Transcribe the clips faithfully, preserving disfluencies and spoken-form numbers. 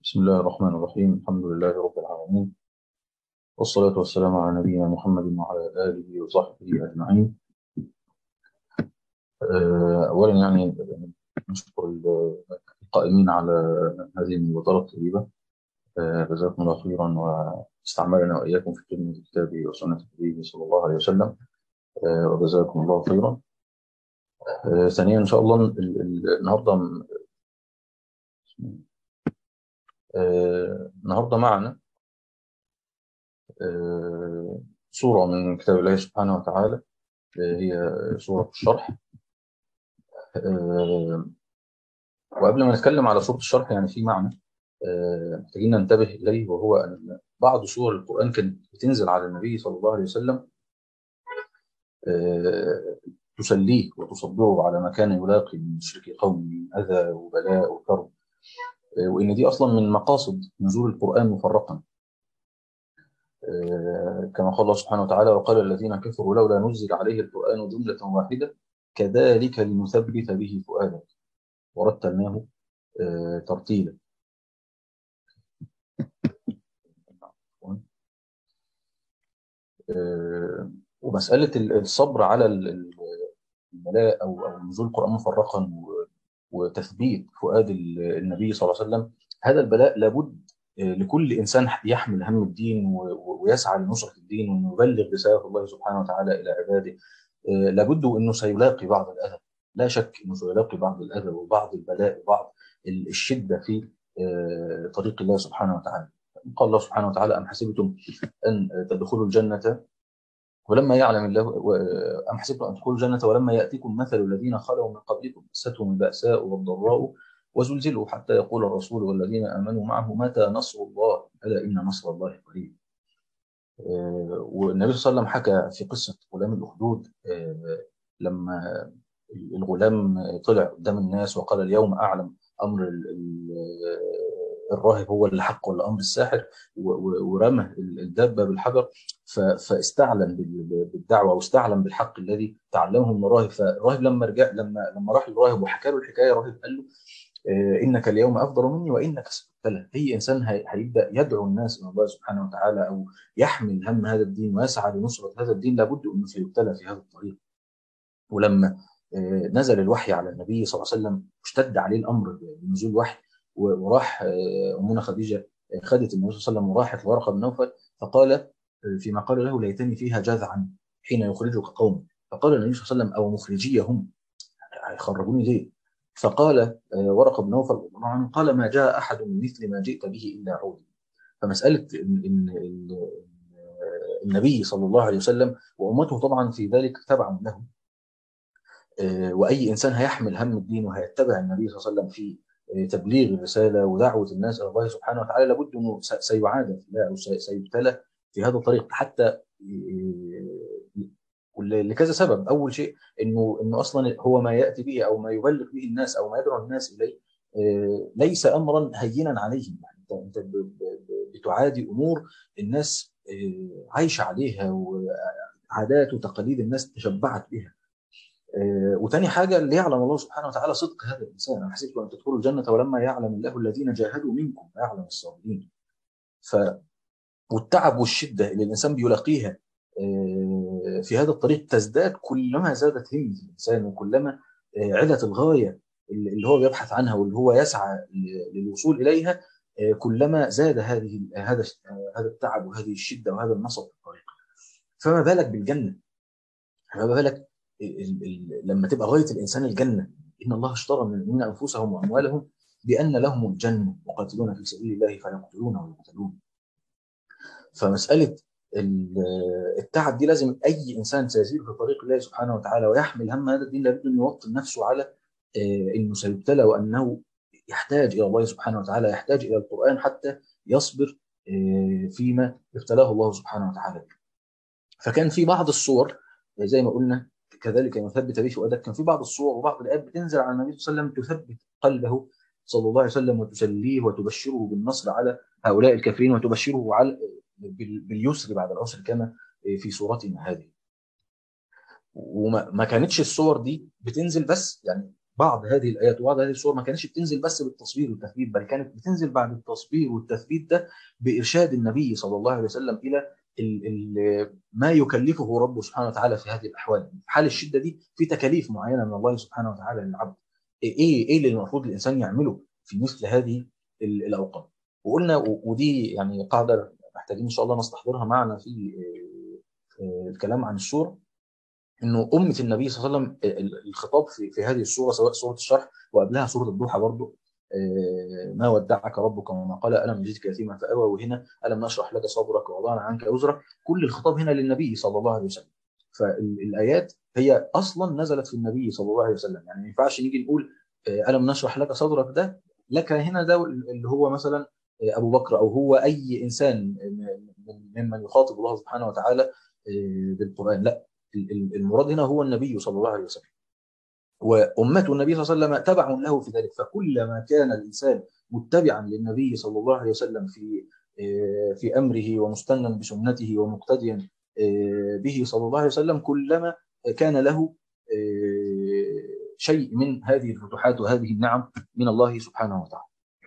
بسم الله الرحمن الرحيم. الحمد لله رب العالمين، والصلاة والسلام على نبينا محمد وعلى آله وصحبه أجمعين. آه، أولا يعني نشكر القائمين على هذه المبادرة الطيبة. آه، جزاكم الله خيرا، واستعملنا وإياكم في خدمة الكتاب وسنة النبي صلى الله عليه وسلم. آه، وجزاكم الله خيرا. آه، ثانيا إن شاء الله ال- ال- النهاردة آه، النهاردة معنا آه، سورة من كتاب الله سبحانه وتعالى. آه، هي سورة الشرح. آه، وقبل ما نتكلم على سورة الشرح يعني في معنى آه، محتاجين ننتبه إليه، وهو أن بعض سور القرآن كانت بتنزل على النبي صلى الله عليه وسلم آه، تسليه وتصبره على ما كان يلاقي من مشركي قومه من أذى وبلاء وكرب. آه، وإن دي أصلا من مقاصد نزول القرآن مفرقا. آه، كما قال الله سبحانه وتعالى: وقال الذين كفروا لولا نزل عليه القرآن جملة واحدة كذلك لنثبت به فؤادك ورتلناه آه، ترتيلا. آه، ومسألة الصبر على ال- البلاء أو أو نزول القرآن مفرقا و- وتثبيت فؤاد ال- النبي صلى الله عليه وسلم، هذا البلاء لابد آه، لكل إنسان يحمل هم الدين و- و- ويسعى لنصرة الدين وأنه يبلغ رسالة الله سبحانه وتعالى إلى عباده. آه، لابد أنه سيلاقي بعض الأذى، لا شك أنه سيلاقي بعض الأذى وبعض البلاء وبعض ال- الشدة في آه، طريق الله سبحانه وتعالى. قال الله سبحانه وتعالى: أم حسبتم أن تدخلوا الجنة ولما يعلم الله و- أم حسبتم أن تدخلوا الجنة ولما يأتيكم مثل الذين خلوا من قبلكم مستهم البأساء والضراء وزلزلوا حتى يقول الرسول والذين آمنوا معه متى نصر الله ألا إن نصر الله قريب. آه، والنبي صلى الله عليه وسلم حكى في قصة غلام الأخدود، آه، لما الغلام طلع قدام الناس وقال: اليوم أعلم أمر ال- ال- الراهب هو اللي حق ولا أمر الساحر، و- و- ورمى الدابة بالحجر. ف- فاستعلن بال- بالدعوة واستعلن بالحق الذي تعلمه من الراهب. فالراهب لما رجع لما لما راح للراهب وحكى له الحكاية، الراهب قال له: آه، انك اليوم افضل مني وانك ستبتلى. اي انسان هي- هيبدا يدعو الناس الى الله سبحانه وتعالى او يحمل هم هذا الدين ويسعى لنصره هذا الدين لابد انه سيبتلى في هذا الطريق. ولما آه، نزل الوحي على النبي صلى الله عليه وسلم اشتد عليه الامر بنزول الوحي، و- وراح آه، امنا خديجه آه، خدت النبي صلى الله عليه وسلم وراحت لورقه بن نوفل، فقال آه، فيما قال له: ليتني فيها جذعا حين يخرجك قوم. فقال النبي صلى الله عليه وسلم: او مخرجيهم، هيخرجوني ليه؟ فقال آه، ورقه بن نوفل رضي الله عنه: قال ما جاء احد من مثل ما جئت به الا عود. فمساله ان إن ال- النبي صلى الله عليه وسلم وامته طبعا في ذلك تبعا له، آه، واي انسان هيحمل هم الدين وهيتبع النبي صلى الله عليه وسلم في آه، تبليغ الرساله ودعوه الناس الى الله سبحانه وتعالى، لابد انه س- سيعاد في الله او سي- سيبتلى في هذا الطريق. حتى آه، لكذا سبب. اول شيء انه انه اصلا هو ما ياتي به او ما يبلغ به الناس او ما يدعو الناس اليه آه، ليس امرا هينا عليهم. يعني انت انت ب- ب- ب- بتعادي امور الناس آه، عايشه عليها، وعادات وتقاليد الناس تشبعت بها. آه، وتاني حاجه ليعلم الله سبحانه وتعالى صدق هذا الانسان. انا حسبت ان تدخلوا الجنه ولما يعلم الله الذين جاهدوا منكم ويعلم الصابرين. ف والتعب والشده اللي الانسان بيلاقيها آه، في هذا الطريق تزداد كلما زادت همه الانسان، وكلما آه، علت الغايه اللي اللي هو بيبحث عنها واللي هو يسعى ل- للوصول اليها. آه، كلما زاد هذه هذا آه، هذا التعب وهذه الشده وهذا النصب في الطريق. فما بالك بالجنه؟ فما بالك ال- ال- لما تبقى غايه الانسان الجنه؟ ان الله اشترى من المؤمنين انفسهم واموالهم بان لهم الجنه يقاتلون في سبيل الله فيقتلون ويقتلون. فمساله ال- التعب دي لازم اي انسان سيسير في طريق الله سبحانه وتعالى ويحمل هم هذا الدين لابد انه يوطن نفسه على آه، انه سيبتلى، وانه يحتاج الى الله سبحانه وتعالى، يحتاج الى القران حتى يصبر آه، فيما ابتلاه الله سبحانه وتعالى به. فكان في بعض الصور زي ما قلنا كذلك يثبت به فؤادك. كان في بعض الصور وبعض الايات بتنزل على النبي صلى الله عليه وسلم تثبت قلبه صلى الله عليه وسلم وتسليه وتبشره بالنصر على هؤلاء الكافرين وتبشره على بال- باليسر بعد العسر كما في سورتنا هذه. وما ما كانتش الصور دي بتنزل بس يعني بعض هذه الايات وبعض هذه السور ما كانتش بتنزل بس بالتصوير والتثبيت، بل كانت بتنزل بعد التصوير والتثبيت ده بارشاد النبي صلى الله عليه وسلم الى ال ال ما يكلفه ربه سبحانه وتعالى في هذه الاحوال. في حال الشده دي في تكاليف معينه من الله سبحانه وتعالى للعبد، ايه ايه اللي المفروض الانسان يعمله في مثل هذه ال- الاوقات. وقلنا و- ودي يعني قاعده محتاجين ان شاء الله نستحضرها معنا في آه، آه، الكلام عن السوره، انه امه النبي صلى الله عليه وسلم ال- الخطاب في في هذه السوره سواء سوره الشرح وقبلها سوره الضحى برضه، آه، ما ودعك ربك وما قال الم يجدك يتيما فاوى، وهنا الم نشرح لك صدرك ووضعنا عنك اوزرك. كل الخطاب هنا للنبي صلى الله عليه وسلم. فالايات هي اصلا نزلت في النبي صلى الله عليه وسلم. يعني ما ينفعش نيجي نقول آه، الم نشرح لك صدرك ده لك هنا، ده اللي هو مثلا آه، ابو بكر او هو اي انسان ممن يخاطب الله سبحانه وتعالى آه، بالقران. لا، المراد هنا هو النبي صلى الله عليه وسلم، وأمته النبي صلى الله عليه وسلم تبع له في ذلك. فكلما كان الإنسان متبعا للنبي صلى الله عليه وسلم في في أمره ومستنا بسنته ومقتديا به صلى الله عليه وسلم، كلما كان له شيء من هذه الفتوحات وهذه النعم من الله سبحانه وتعالى.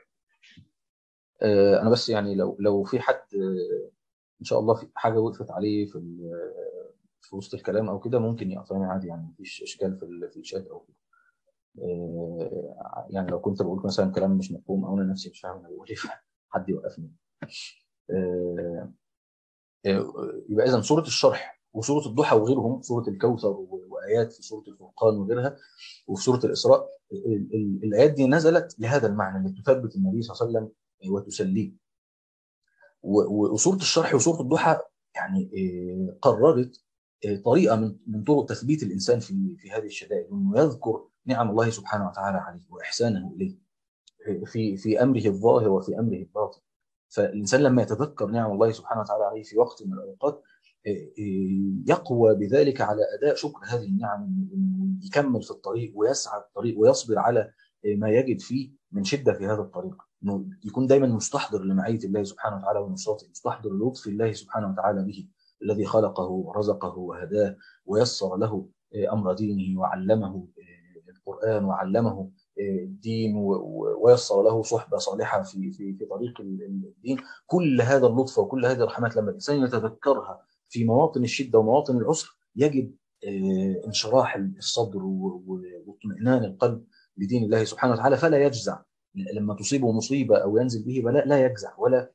أنا بس يعني لو لو في حد إن شاء الله في حاجة وقفت عليه في في وسط الكلام أو كده ممكن يقطعني عادي، يعني مفيش إشكال في ال- في الشات أو كده. آه، يعني لو كنت بقول مثلا كلام مش مفهوم او انا نفسي مش فاهم انا بقول ايه حد يوقفني. آه، آه، يبقى اذا سوره الشرح وسوره الضحى وغيرهم، سوره الكوثر و- وايات في سوره الفرقان وغيرها، وفي سوره الاسراء، ال- ال- الايات دي نزلت لهذا المعنى، لتثبت النبي صلى الله عليه وسلم وتسليه. و- و- وسوره الشرح وسوره الضحى يعني آه، قررت آه، طريقه من من طرق تثبيت الانسان في في هذه الشدائد، انه يذكر نعم الله سبحانه وتعالى عليه واحسانه اليه في في امره الظاهر وفي امره الباطن. فالانسان لما يتذكر نعم الله سبحانه وتعالى عليه في وقت من الاوقات إيه، إيه، يقوى بذلك على اداء شكر هذه النعم، إنه يكمل في الطريق ويسعى الطريق ويصبر على إيه، ما يجد فيه من شده في هذا الطريق، انه يكون دايما مستحضر لمعيه الله سبحانه وتعالى ونصرته، مستحضر لطف الله سبحانه وتعالى به، الذي خلقه ورزقه وهداه ويسر له إيه، امر دينه وعلمه إيه، القران وعلمه الدين ويسر له صحبه صالحه في في في طريق الدين. كل هذا اللطف وكل هذه الرحمات لما الانسان يتذكرها في مواطن الشده ومواطن العسر يجد انشراح الصدر واطمئنان القلب لدين الله سبحانه وتعالى، فلا يجزع لما تصيبه مصيبه او ينزل به بلاء، لا يجزع ولا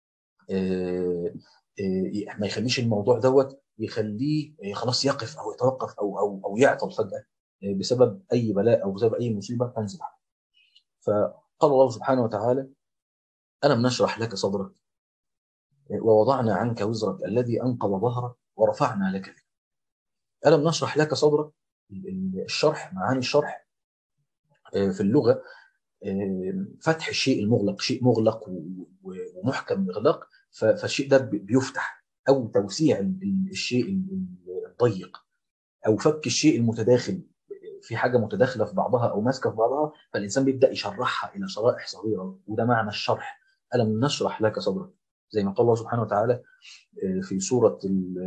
ما يخليش الموضوع دوت يخليه خلاص يقف او يتوقف او او او يعطل فجاه بسبب اي بلاء او بسبب اي مصيبه تنزل عليه. فقال الله سبحانه وتعالى: ألم نشرح لك صدرك ووضعنا عنك وزرك الذي أنقض ظهرك ورفعنا لك ذكرك. ألم نشرح لك صدرك، الشرح، معاني الشرح في اللغة فتح الشيء المغلق، شيء مغلق ومحكم إغلاق، فالشيء ده بيفتح، أو توسيع الشيء الضيق، أو فك الشيء المتداخل، في حاجة متداخلة في بعضها أو ماسكة في بعضها، فالإنسان بيبدأ يشرحها إلى شرائح صغيرة، وده معنى الشرح. ألم نشرح لك صدرك، زي ما قال الله سبحانه وتعالى في سورة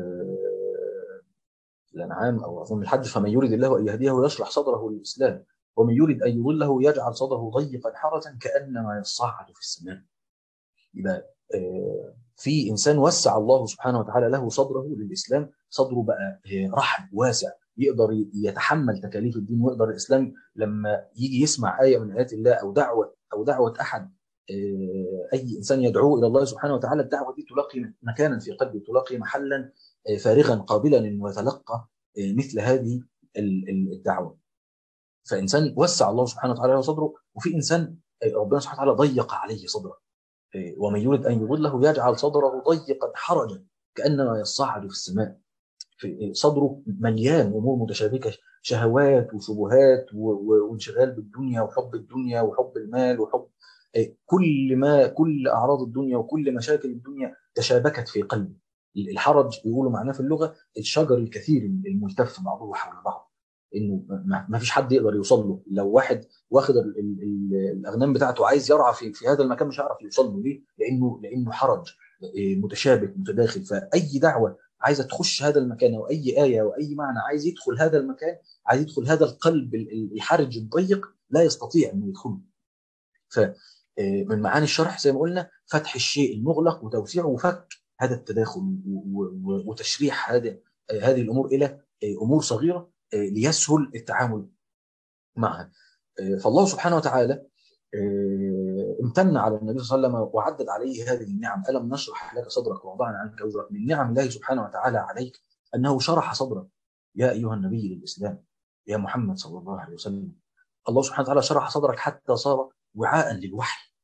الأنعام أو أظن الحج: فمن يريد الله أن يهديه يشرح صدره للإسلام ومن يريد أن يضله يجعل صدره ضيقا حرجا كأنما يصعد في السماء. يبقى في إنسان وسع الله سبحانه وتعالى له صدره للإسلام، صدره بقى رحب واسع، يقدر يتحمل تكاليف الدين، ويقدر الإسلام لما يجي يسمع آية من آيات الله أو دعوة أو دعوة أحد أي إنسان يدعوه إلى الله سبحانه وتعالى، الدعوة دي تلاقي مكانا في قلبه، تلاقي محلا فارغا قابلا إنه يتلقى مثل هذه الدعوة. فإنسان وسع الله سبحانه وتعالى له صدره، وفي إنسان ربنا سبحانه وتعالى ضيق عليه صدره، ومن يريد أن يضله يجعل صدره ضيقا حرجا كأنما يصعد في السماء. في صدره مليان أمور متشابكة، شهوات وشبهات وانشغال بالدنيا وحب الدنيا وحب المال وحب كل ما كل أعراض الدنيا وكل مشاكل الدنيا تشابكت في قلبه. الحرج بيقولوا معناه في اللغة الشجر الكثير الملتف بعضه حول بعض، انه ما فيش حد يقدر يوصل له. لو واحد واخد ال ال ال الاغنام بتاعته عايز يرعى في في هذا المكان مش هيعرف يوصل له. ليه؟ لانه لانه حرج متشابك متداخل. فاي دعوه عايزه تخش هذا المكان، او اي ايه او اي معنى عايز يدخل هذا المكان، عايز يدخل هذا القلب الحرج الضيق، لا يستطيع انه يدخله. فمن معاني الشرح زي ما قلنا فتح الشيء المغلق وتوسيعه وفك هذا التداخل وتشريح هذه هذه الامور الى امور صغيره ليسهل التعامل معها. فالله سبحانه وتعالى امتن على النبي صلى الله عليه وسلم وعدد عليه هذه النعم. ألم نشرح لك صدرك ووضعنا عنك وزرك. من نعم الله سبحانه وتعالى عليك أنه شرح صدرك يا أيها النبي للإسلام، يا محمد صلى الله عليه وسلم. الله سبحانه وتعالى شرح صدرك حتى صار وعاء للوحي.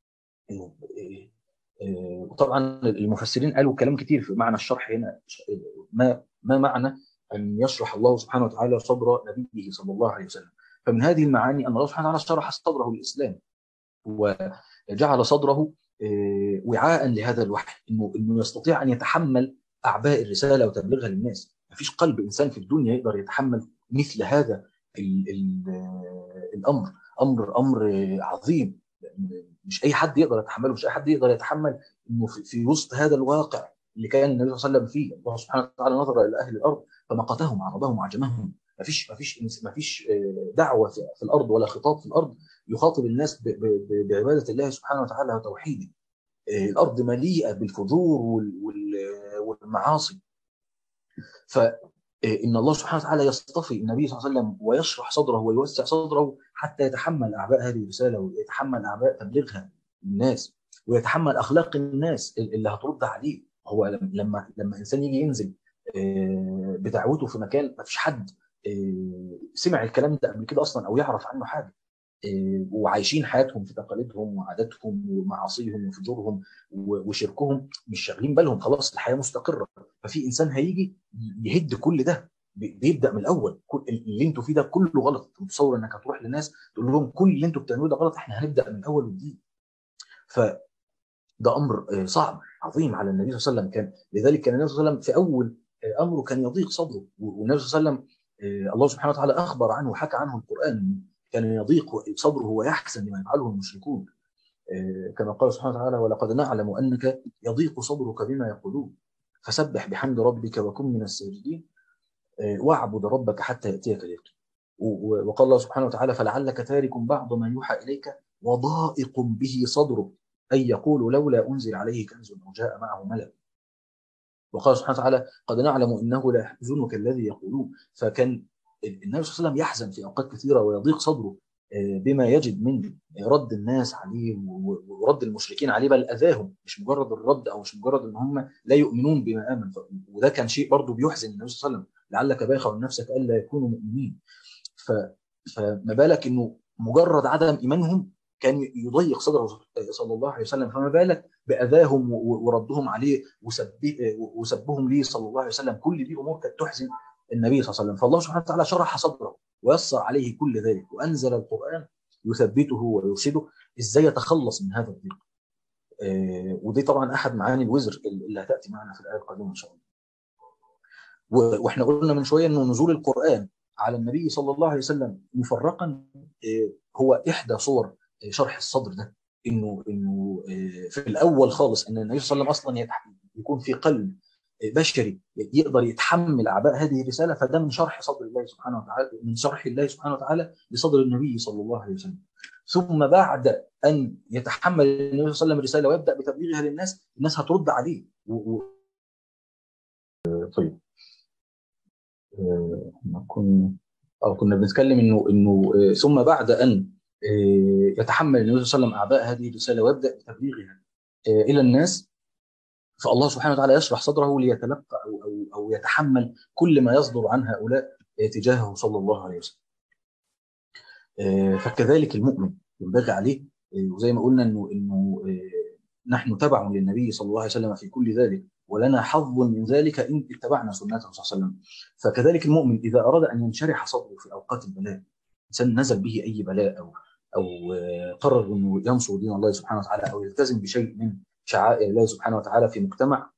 وطبعا المفسرين قالوا كلام كتير في معنى الشرح هنا. ما ما معنى أن يشرح الله سبحانه وتعالى صدر نبيه صلى الله عليه وسلم؟ فمن هذه المعاني أن الله سبحانه وتعالى شرح صدره للإسلام وجعل صدره وعاء لهذا الوحي، انه انه يستطيع ان يتحمل اعباء الرساله وتبليغها للناس. مفيش قلب انسان في الدنيا يقدر يتحمل مثل هذا ال ال الامر. امر امر عظيم، مش اي حد يقدر يتحمله، مش اي حد يقدر يتحمل انه في, في وسط هذا الواقع اللي كان النبي صلى الله عليه وسلم فيه. الله سبحانه وتعالى نظر الى اهل الارض فمقتهم عربهم وعجمهم. مفيش مفيش مفيش دعوه في الارض ولا خطاب في الارض يخاطب الناس بعباده الله سبحانه وتعالى وتوحيده. الارض مليئه بالفجور والمعاصي. فان الله سبحانه وتعالى يصطفي النبي صلى الله عليه وسلم ويشرح صدره ويوسع صدره حتى يتحمل اعباء هذه الرساله ويتحمل اعباء تبليغها للناس ويتحمل اخلاق الناس اللي هترد عليه. هو لما لما انسان يجي ينزل بدعوته في مكان ما فيش حد سمع الكلام ده قبل كده اصلا او يعرف عنه حاجه، وعايشين حياتهم في تقاليدهم وعاداتهم ومعاصيهم وفجورهم وشركهم، مش شاغلين بالهم، خلاص الحياه مستقره. ففي انسان هيجي يهد كل ده، بيبدا من الاول. كل اللي انتوا فيه ده كله غلط. متصور انك هتروح للناس تقول لهم كل اللي انتوا بتعملوه ده غلط، احنا هنبدا من اول وجديد. فده امر صعب عظيم على النبي صلى الله عليه وسلم. كان لذلك كان النبي صلى الله عليه وسلم في اول امره كان يضيق صدره، والنبي صلى الله عليه وسلم الله سبحانه وتعالى اخبر عنه وحكى عنه القران كان يضيق صدره ويحزن لما يفعله المشركون، كما قال سبحانه وتعالى ولقد نعلم انك يضيق صدرك بما يقولون فسبح بحمد ربك وكن من الساجدين واعبد ربك حتى ياتيك اليقين. وقال الله سبحانه وتعالى فلعلك تارك بعض ما يوحى اليك وضائق به صدرك ان يقول لولا انزل عليه كنز او جاء معه ملك. وقال سبحانه وتعالى قد نعلم انه لا يحزنك الذي يقولون. فكان النبي صلى الله عليه وسلم يحزن في اوقات كثيره ويضيق صدره بما يجد من رد الناس عليه ورد المشركين عليه، بل اذاهم، مش مجرد الرد او مش مجرد ان هم لا يؤمنون بما امن. وده كان شيء برضه بيحزن النبي صلى الله عليه وسلم لعلك باخع نفسك الا يكونوا مؤمنين. فما بالك انه مجرد عدم ايمانهم كان يضيق صدره صلى الله عليه وسلم، فما بالك باذاهم وردهم عليه وسبهم ليه صلى الله عليه وسلم. كل دي امور كانت تحزن النبي صلى الله عليه وسلم. فالله سبحانه وتعالى شرح صدره ويسر عليه كل ذلك وانزل القران يثبته ويرشده ازاي يتخلص من هذا الضيق. آه ودي طبعا احد معاني الوزر اللي هتاتي معنا في الايه القادمه ان شاء الله. واحنا قلنا من شويه انه نزول القران على النبي صلى الله عليه وسلم مفرقا آه هو احدى صور شرح الصدر ده. انه انه آه في الاول خالص ان النبي صلى الله عليه وسلم اصلا يكون في قلب بشري يقدر يتحمل اعباء هذه الرساله، فده من شرح صدر الله سبحانه وتعالى، من شرح الله سبحانه وتعالى لصدر النبي صلى الله عليه وسلم. ثم بعد ان يتحمل النبي صلى الله عليه وسلم الرساله ويبدا بتبليغها للناس، الناس هترد عليه. و... و... طيب احنا كنا او كنا بنتكلم انه انه ثم بعد ان يتحمل النبي صلى الله عليه وسلم اعباء هذه الرساله ويبدا بتبليغها الى الناس، فالله سبحانه وتعالى يشرح صدره ليتلقى أو, أو, أو يتحمل كل ما يصدر عن هؤلاء تجاهه صلى الله عليه وسلم. فكذلك المؤمن ينبغي عليه، وزي ما قلنا إنه, إنه نحن تبع للنبي صلى الله عليه وسلم في كل ذلك ولنا حظ من ذلك إن اتبعنا سنته صلى الله عليه وسلم. فكذلك المؤمن إذا أراد أن ينشرح صدره في أوقات البلاء، إنسان نزل به أي بلاء أو أو قرر إنه ينصر دين الله سبحانه وتعالى أو يلتزم بشيء من شعائر الله سبحانه وتعالى في مجتمع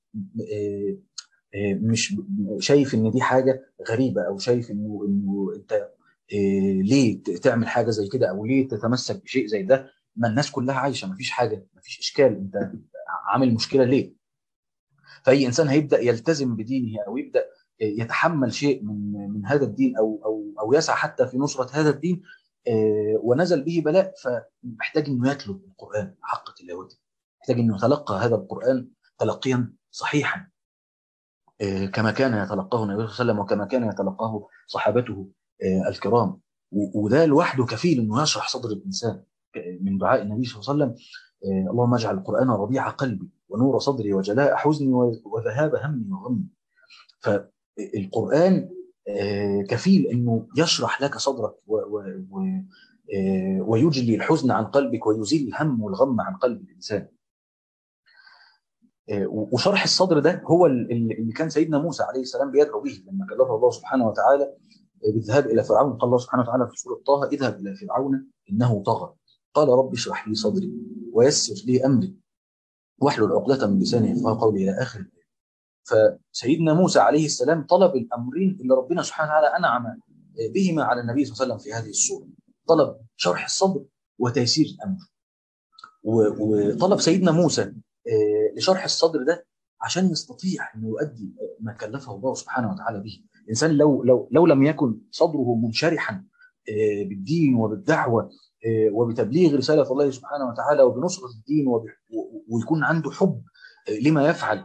مش شايف ان دي حاجه غريبه او شايف انه انه انت ليه تعمل حاجه زي كده او ليه تتمسك بشيء زي ده، ما الناس كلها عايشه، ما فيش حاجه، ما فيش اشكال، انت عامل مشكله ليه؟ فاي انسان هيبدا يلتزم بدينه او يبدا يتحمل شيء من من هذا الدين او او او يسعى حتى في نصره هذا الدين، ونزل به بلاء، فمحتاج انه يتلو القران حق تلاوته، محتاج انه يتلقى هذا القران تلقيا صحيحا كما كان يتلقاه النبي صلى الله عليه وسلم وكما كان يتلقاه صحابته الكرام. وده لوحده كفيل انه يشرح صدر الانسان. من دعاء النبي صلى الله عليه وسلم: اللهم اجعل القران ربيع قلبي ونور صدري وجلاء حزني وذهاب همي وغمي. فالقران كفيل انه يشرح لك صدرك ويجلي الحزن عن قلبك ويزيل الهم والغم عن قلب الانسان. وشرح الصدر ده هو اللي كان سيدنا موسى عليه السلام بيدعو به لما كلفه الله سبحانه وتعالى بالذهاب الى فرعون. قال الله سبحانه وتعالى في سوره طه: اذهب الى فرعون انه طغى قال رب اشرح لي صدري ويسر لي امري واحلل عقدة من لساني يفقهوا قولي الى اخر. فسيدنا موسى عليه السلام طلب الامرين اللي ربنا سبحانه وتعالى انعم بهما على النبي صلى الله عليه وسلم في هذه السوره: طلب شرح الصدر وتيسير الامر. وطلب سيدنا موسى لشرح الصدر ده عشان يستطيع انه يؤدي ما كلفه الله سبحانه وتعالى به. الانسان لو لو لو لم يكن صدره منشرحا بالدين وبالدعوه وبتبليغ رساله الله سبحانه وتعالى وبنصره الدين ويكون عنده حب لما يفعل،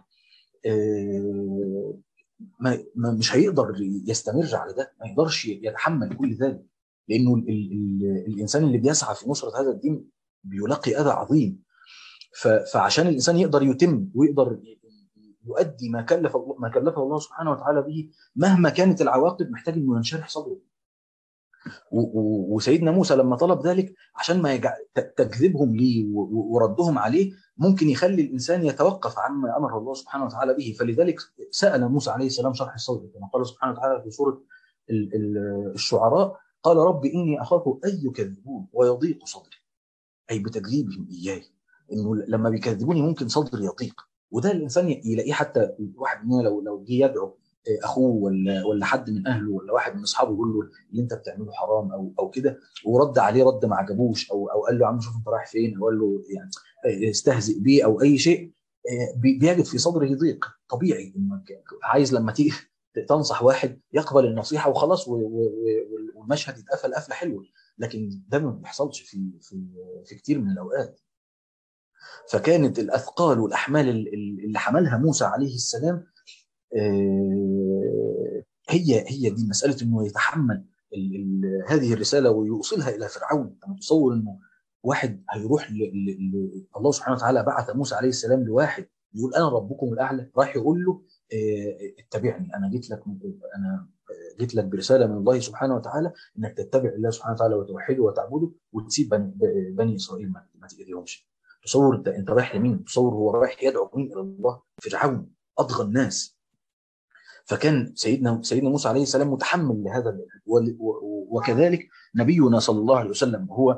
ما مش هيقدر يستمر على ده، ما يقدرش يتحمل كل ذلك، لانه ال ال الانسان اللي بيسعى في نصره هذا الدين بيلاقي اذى عظيم. فعشان الانسان يقدر يتم ويقدر يؤدي ما كلف ما كلفه الله سبحانه وتعالى به مهما كانت العواقب، محتاج انه ينشرح صدره. وسيدنا موسى لما طلب ذلك عشان ما يجع... تكذيبهم ليه وردهم عليه ممكن يخلي الانسان يتوقف عما امر الله سبحانه وتعالى به. فلذلك سال موسى عليه السلام شرح الصدر كما قال سبحانه وتعالى في سوره الشعراء: قال رب اني اخاف ان يكذبون ويضيق صدري، اي بتكذيبهم اياي، انه لما بيكذبوني ممكن صدري يضيق. وده الانسان يلاقيه حتى الواحد مننا لو لو جه يدعو اخوه ولا ولا حد من اهله ولا واحد من اصحابه يقول له اللي انت بتعمله حرام او او كده، ورد عليه رد ما عجبوش او او قال له يا عم شوف انت رايح فين، او قال له يعني استهزئ بيه او اي شيء، بيجد في صدره ضيق طبيعي. انك عايز لما تيجي تنصح واحد يقبل النصيحه وخلاص والمشهد يتقفل قفله حلوه، لكن ده ما بيحصلش في في في كتير من الاوقات. فكانت الاثقال والاحمال اللي حملها موسى عليه السلام هي هي دي مساله انه يتحمل ال ال هذه الرساله ويوصلها الى فرعون. انت متصور انه واحد هيروح ل ل الله سبحانه وتعالى بعث موسى عليه السلام لواحد يقول انا ربكم الاعلى، راح يقول له اتبعني، انا جيت لك انا جيت لك برساله من الله سبحانه وتعالى انك تتبع الله سبحانه وتعالى وتوحده وتعبده وتسيب بني, بني اسرائيل ما, ما تاذيهمش. تصور انت انت رايح لمين؟ تصور هو رايح يدعو مين الى الله؟ فرعون اطغى الناس. فكان سيدنا سيدنا موسى عليه السلام متحمل لهذا، وكذلك نبينا صلى الله عليه وسلم هو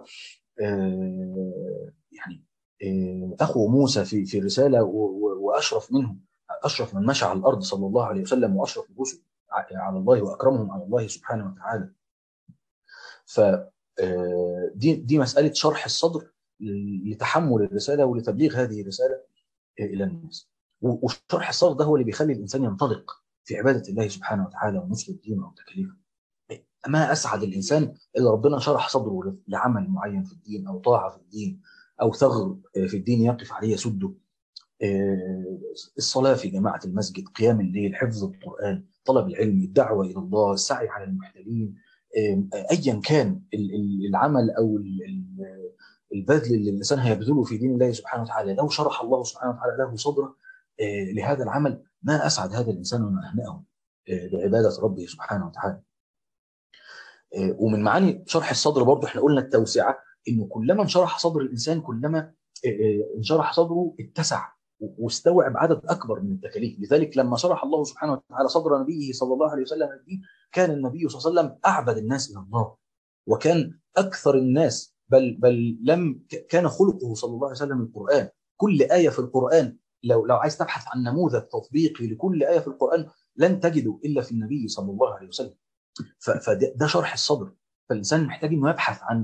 يعني اخو موسى في في الرساله واشرف منه، اشرف من مشى على الارض صلى الله عليه وسلم واشرف الرسل على الله واكرمهم على الله سبحانه وتعالى. ف دي دي مساله شرح الصدر لتحمل الرساله ولتبليغ هذه الرساله الى الناس. وشرح الصدر ده هو اللي بيخلي الانسان ينطلق في عباده الله سبحانه وتعالى ونصر الدين او تكاليفه. ما اسعد الانسان اللي ربنا شرح صدره لعمل معين في الدين او طاعه في الدين او ثغر في الدين يقف عليه يسده. الصلاه في جماعه المسجد، قيام الليل، حفظ القران، طلب العلم، الدعوه الى الله، السعي على المحتاجين، ايا كان العمل او البذل اللي الانسان هيبذله في دين الله سبحانه وتعالى، لو شرح الله سبحانه وتعالى له صدره لهذا العمل ما اسعد هذا الانسان وما اهنأه بعباده ربه سبحانه وتعالى. ومن معاني شرح الصدر برضه احنا قلنا التوسعه، انه كلما انشرح صدر الانسان كلما انشرح صدره اتسع واستوعب عدد اكبر من التكاليف. لذلك لما شرح الله سبحانه وتعالى صدر نبيه صلى الله عليه وسلم الدين، كان النبي صلى الله عليه وسلم اعبد الناس الى الله، وكان اكثر الناس بل بل لم كان خلقه صلى الله عليه وسلم القران. كل ايه في القران لو لو عايز تبحث عن نموذج تطبيقي لكل ايه في القران لن تجده الا في النبي صلى الله عليه وسلم. فده شرح الصدر. فالانسان محتاج انه يبحث عن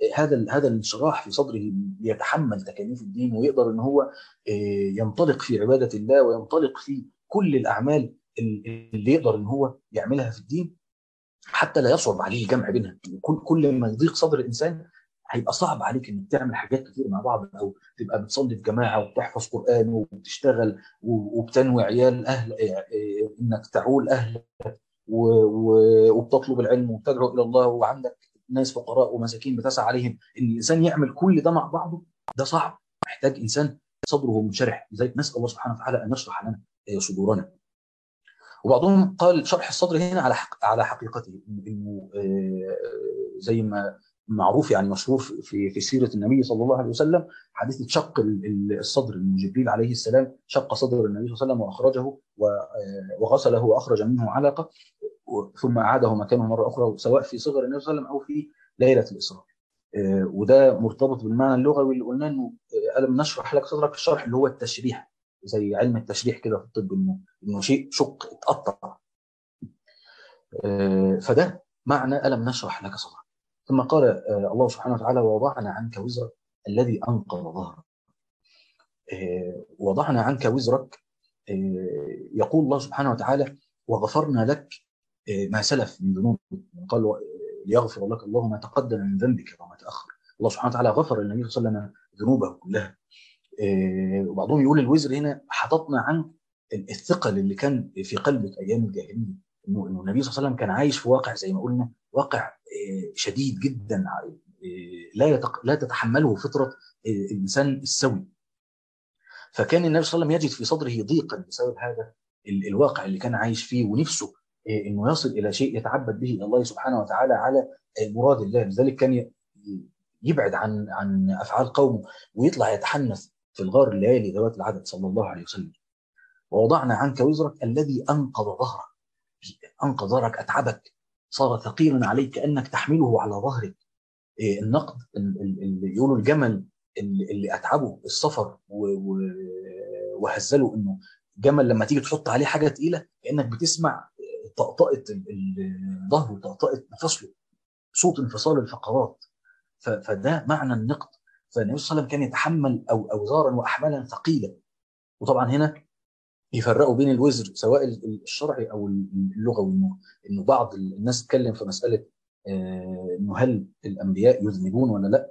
هذا هذا الانشراح في صدره ليتحمل تكاليف الدين، ويقدر ان هو ينطلق في عباده الله، وينطلق في كل الاعمال اللي يقدر ان هو يعملها في الدين، حتى لا يصعب عليه الجمع بينها. كل كل ما يضيق صدر الانسان هيبقى صعب عليك انك تعمل حاجات كتير مع بعض، او تبقى بتصلي في جماعه وبتحفظ قران وبتشتغل وبتنوي عيال اهل انك تعول اهل وبتطلب العلم وبتدعو الى الله، وعندك ناس فقراء ومساكين بتسعى عليهم. ان الانسان يعمل كل ده مع بعضه ده صعب، محتاج انسان صدره منشرح. لذلك نسال الله سبحانه وتعالى ان يشرح لنا صدورنا. وبعضهم قال شرح الصدر هنا على حق على حقيقته، انه زي ما معروف يعني مشهور في في سيره النبي صلى الله عليه وسلم، حديث شق الصدر، ان جبريل عليه السلام شق صدر النبي صلى الله عليه وسلم واخرجه وغسله واخرج منه علقه، ثم اعاده مكانه مره اخرى، سواء في صغر النبي صلى الله عليه وسلم او في ليله الاسراء. وده مرتبط بالمعنى اللغوي اللي قلنا، انه الم نشرح لك صدرك، الشرح اللي هو التشريح، زي علم التشريح كده في الطب، انه انه شيء شق اتقطع. فده معنى الم نشرح لك صدرك. ثم قال الله سبحانه وتعالى ووضعنا عنك وزرك الذي انقض ظهرك. وضعنا عنك وزرك، يقول الله سبحانه وتعالى وغفرنا لك ما سلف من ذنوبك. قال ليغفر لك الله ما تقدم من ذنبك وما تاخر. الله سبحانه وتعالى غفر للنبي صلى الله عليه وسلم ذنوبه كلها. وبعضهم يقول الوزر هنا حططنا عنك الثقل اللي كان في قلبك ايام الجاهليه، انه انه النبي صلى الله عليه وسلم كان عايش في واقع زي ما قلنا، واقع شديد جدا لا يتق... لا تتحمله فطره الانسان السوي. فكان النبي صلى الله عليه وسلم يجد في صدره ضيقا بسبب هذا الواقع اللي كان عايش فيه، ونفسه انه يصل الى شيء يتعبد به الى الله سبحانه وتعالى على مراد الله. لذلك كان يبعد عن عن افعال قومه، ويطلع يتحنث في الغار الليالي ذوات العدد صلى الله عليه وسلم. ووضعنا عنك وزرك الذي انقض ظهرك. انقض ظهرك، اتعبك، صار ثقيلا عليك كانك تحمله على ظهرك. النقد اللي يقولوا الجمل اللي اتعبه السفر وهزله، انه جمل لما تيجي تحط عليه حاجه تقيله كانك بتسمع طقطقه الظهر وطقطقه مفاصله، صوت انفصال الفقرات. فده معنى النقد. فالنبي صلى الله عليه وسلم كان يتحمل أو اوزارا واحمالا ثقيله. وطبعا هنا يفرقوا بين الوزر سواء الشرعي او اللغوي، انه انه بعض الناس تتكلم في مساله انه هل الانبياء يذنبون ولا لا.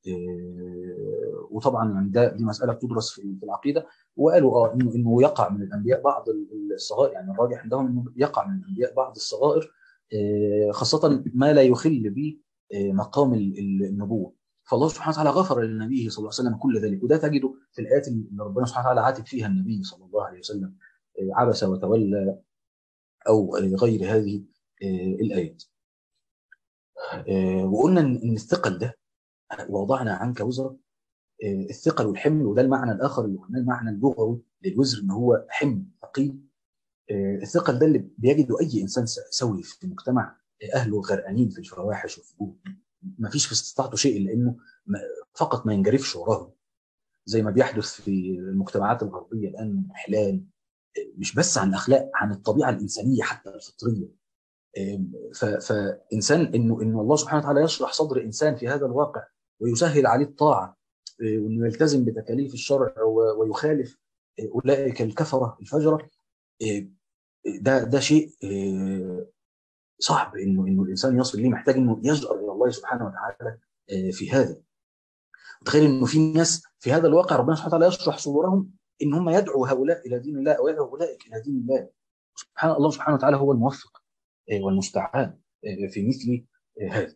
وطبعا يعني ده دي مساله بتدرس في العقيده، وقالوا اه انه انه يقع من الانبياء بعض الصغائر، يعني الراجح عندهم انه يقع من الانبياء بعض الصغائر، خاصه ما لا يخل به مقام النبوه. فالله سبحانه وتعالى غفر للنبي صلى الله عليه وسلم كل ذلك. وده تجده في الايات اللي ربنا سبحانه وتعالى عاتب فيها النبي صلى الله عليه وسلم، عبس وتولى او غير هذه الايات. وقلنا ان الثقل ده وضعنا عنك وزرك، الثقل والحمل، وده المعنى الاخر اللي قلناه، المعنى اللغوي للوزر ان هو حمل ثقيل. الثقل ده اللي بيجده اي انسان سوي في المجتمع، اهله غرقانين في الفواحش والفجور، ما فيش في استطاعته شيء الا انه فقط ما ينجرفش وراهم، زي ما بيحدث في المجتمعات الغربيه الان، احلال مش بس عن الاخلاق، عن الطبيعه الانسانيه حتى الفطريه. فانسان انه انه الله سبحانه وتعالى يشرح صدر انسان في هذا الواقع ويسهل عليه الطاعه، وانه يلتزم بتكاليف الشرع ويخالف اولئك الكفره الفجره، ده ده شيء صعب انه انه الانسان يصل ليه، محتاج انه يجأر الى الله سبحانه وتعالى في هذا. وتخيل انه في ناس في هذا الواقع ربنا سبحانه وتعالى يشرح صدورهم ان هم يدعوا هؤلاء الى دين الله، او يدعوا اولئك الى دين الله. سبحان الله سبحانه وتعالى هو الموفق والمستعان في مثل هذا.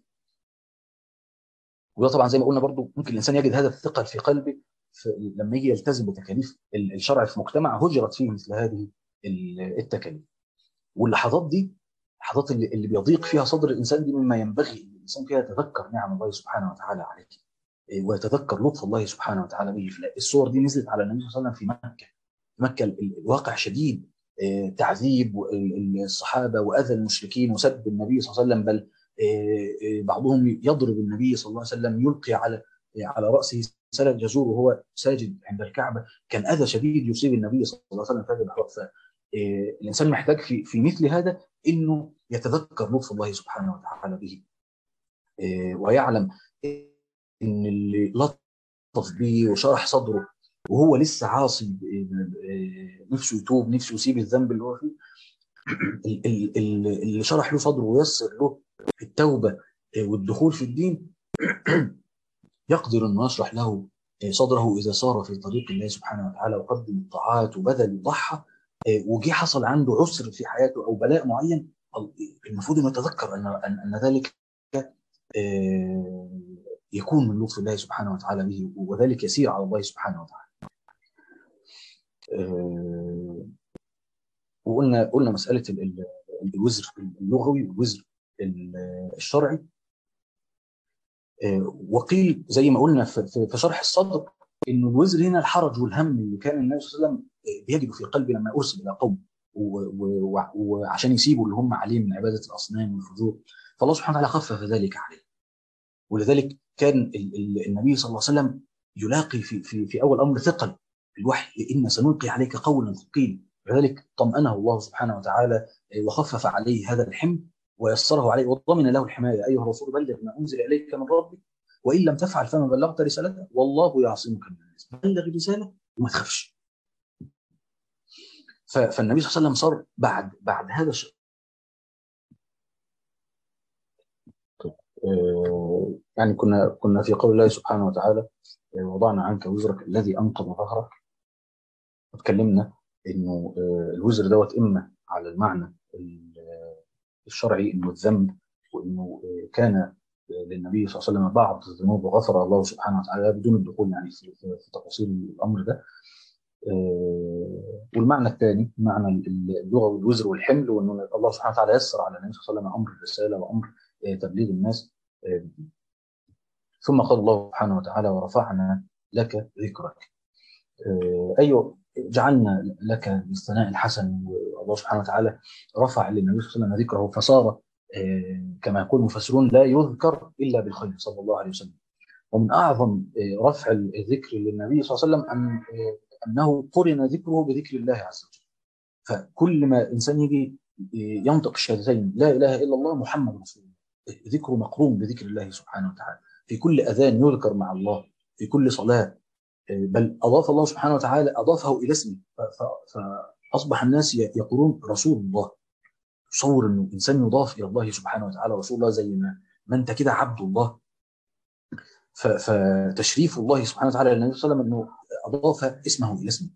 وده طبعا زي ما قلنا برضو ممكن الانسان يجد هذا الثقل في قلبه لما يجي يلتزم بتكاليف الشرع في مجتمع هجرت فيه مثل هذه التكاليف. واللحظات دي، اللحظات اللي, اللي بيضيق فيها صدر الانسان دي، مما ينبغي ان الانسان فيها يتذكر نعم الله سبحانه وتعالى عليه، ويتذكر لطف الله سبحانه وتعالى به. الصور دي نزلت على النبي صلى الله عليه وسلم في مكه. في مكه الواقع شديد، تعذيب الصحابه واذى المشركين وسب النبي صلى الله عليه وسلم، بل بعضهم يضرب النبي صلى الله عليه وسلم، يلقي على على راسه سلة جزور وهو ساجد عند الكعبه. كان اذى شديد يصيب النبي صلى الله عليه وسلم في هذه الاحوال. فالانسان محتاج في في مثل هذا انه يتذكر لطف الله سبحانه وتعالى به، ويعلم ان اللي لطف بيه وشرح صدره وهو لسه عاصي، نفسه يتوب، نفسه يسيب الذنب اللي هو فيه، اللي شرح له صدره ويسر له التوبة والدخول في الدين يقدر أن يشرح له صدره إذا سار في طريق الله سبحانه وتعالى وقدم الطاعات وبذل وضحى، وجي حصل عنده عسر في حياته أو بلاء معين، المفروض أن يتذكر أن أن ذلك يكون من لطف الله سبحانه وتعالى به، وذلك يسير على الله سبحانه وتعالى. وقلنا قلنا مسألة الوزر اللغوي والوزر الشرعي. وقيل زي ما قلنا في شرح الصدر انه الوزر هنا الحرج والهم اللي كان النبي صلى الله عليه وسلم بيجده في قلبه لما ارسل الى قوم وعشان يسيبوا اللي هم عليه من عباده الاصنام والفجور، فالله سبحانه وتعالى خفف ذلك عليه. ولذلك كان النبي صلى الله عليه وسلم يلاقي في في في اول امر ثقل الوحي، ان سنلقي عليك قولا ثقيلا، لذلك طمأنه الله سبحانه وتعالى وخفف عليه هذا الحمل ويسره عليه وضمن له الحمايه. ايها الرسول بلغ ما انزل اليك من ربك وان لم تفعل فما بلغت رسالته والله يعصمك من الناس. بلغ الرساله وما تخافش. فالنبي صلى الله عليه وسلم صار بعد بعد هذا الشيء يعني كنا كنا في قول الله سبحانه وتعالى وضعنا عنك وزرك الذي انقض ظهرك. اتكلمنا انه الوزر دوت اما على المعنى الشرعي انه الذنب، وانه كان للنبي صلى الله عليه وسلم بعض الذنوب وغفر الله سبحانه وتعالى بدون الدخول يعني في, في تفاصيل الامر ده. والمعنى الثاني معنى اللغوي الوزر والحمل، وانه الله سبحانه وتعالى يسر على النبي صلى الله عليه وسلم امر الرساله وامر تبليغ الناس. ثم قال الله سبحانه وتعالى ورفعنا لك ذكرك. ايوه جعلنا لك بالثناء الحسن، والله سبحانه وتعالى رفع للنبي صلى الله عليه وسلم ذكره فصار كما يقول المفسرون لا يذكر الا بالخير صلى الله عليه وسلم. ومن اعظم رفع الذكر للنبي صلى الله عليه وسلم ان انه قرن ذكره بذكر الله عز وجل. فكل ما انسان يجي ينطق الشهادتين لا اله الا الله محمد رسول الله، ذكره مقرون بذكر الله سبحانه وتعالى. في كل اذان يذكر مع الله، في كل صلاه، بل اضاف الله سبحانه وتعالى اضافه الى اسمه، فاصبح الناس يقولون رسول الله. تصور انه انسان يضاف الى الله سبحانه وتعالى رسول الله، زي ما ما انت كده عبد الله. فتشريف الله سبحانه وتعالى للنبي صلى الله عليه وسلم انه اضاف اسمه الى اسمه.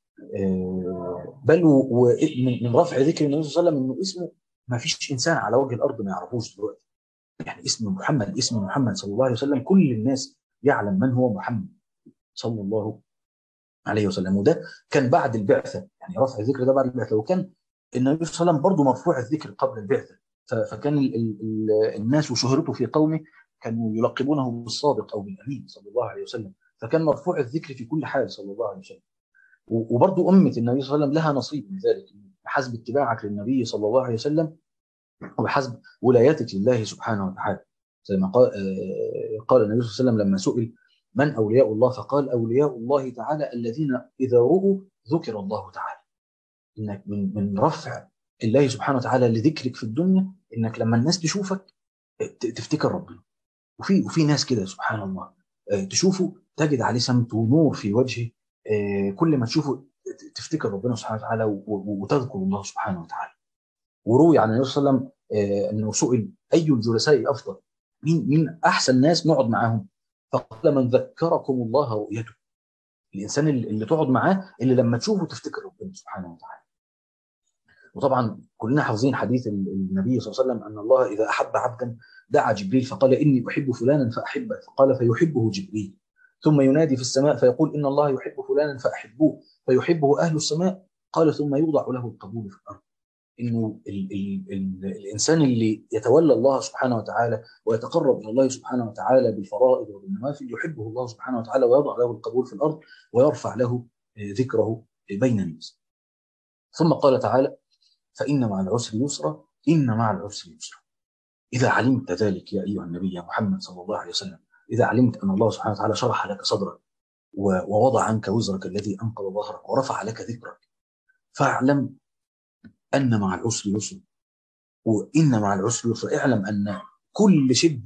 بل ومن رفع ذكر النبي صلى الله عليه وسلم انه اسمه ما فيش انسان على وجه الارض ما يعرفوش دلوقتي. يعني اسم محمد، اسم محمد صلى الله عليه وسلم كل الناس يعلم من هو محمد صلى الله عليه وسلم. وده كان بعد البعثه، يعني رفع الذكر ده بعد البعثه. وكان النبي صلى الله عليه وسلم برضه مرفوع الذكر قبل البعثه، فكان ال ال الناس وشهرته في قومه كانوا يلقبونه بالصادق او بالامين صلى الله عليه وسلم، فكان مرفوع الذكر في كل حال صلى الله عليه وسلم. وبرضه امه النبي صلى الله عليه وسلم لها نصيب من ذلك بحسب اتباعك للنبي صلى الله عليه وسلم وبحسب ولايتك لله سبحانه وتعالى. زي ما قال قال النبي صلى الله عليه وسلم لما سئل من أولياء الله فقال أولياء الله تعالى الذين إذا رؤوا ذكر الله تعالى. إنك من من رفع الله سبحانه وتعالى لذكرك في الدنيا إنك لما الناس تشوفك تفتكر ربنا. وفي وفي ناس كده سبحان الله تشوفه تجد عليه سمت ونور في وجهه، كل ما تشوفه تفتكر ربنا سبحانه وتعالى وتذكر الله سبحانه وتعالى. وروي عن النبي صلى الله عليه وسلم انه سئل اي الجلساء افضل، مين مين احسن ناس نقعد معاهم؟ فقال من ذكركم الله رؤيته. الانسان اللي تقعد معاه اللي لما تشوفه تفتكر ربنا سبحانه وتعالى. وطبعا كلنا حافظين حديث النبي صلى الله عليه وسلم ان الله اذا احب عبدا دعا جبريل فقال اني احب فلانا فاحبه، فقال فيحبه جبريل، ثم ينادي في السماء فيقول ان الله يحب فلانا فاحبوه فيحبه اهل السماء، قال ثم يوضع له القبول في الارض. انه ال ال ال الانسان اللي يتولى الله سبحانه وتعالى ويتقرب الى الله سبحانه وتعالى بالفرائض وبالنوافل يحبه الله سبحانه وتعالى ويضع له القبول في الارض ويرفع له ذكره بين الناس. ثم قال تعالى فان مع العسر يسرا ان مع العسر يسرا. اذا علمت ذلك يا ايها النبي يا محمد صلى الله عليه وسلم، اذا علمت ان الله سبحانه وتعالى شرح لك صدرك ووضع عنك وزرك الذي انقض ظهرك ورفع لك ذكرك، فاعلم أن مع العسر يسر. وإن مع العسر يسر، اعلم أن كل شدة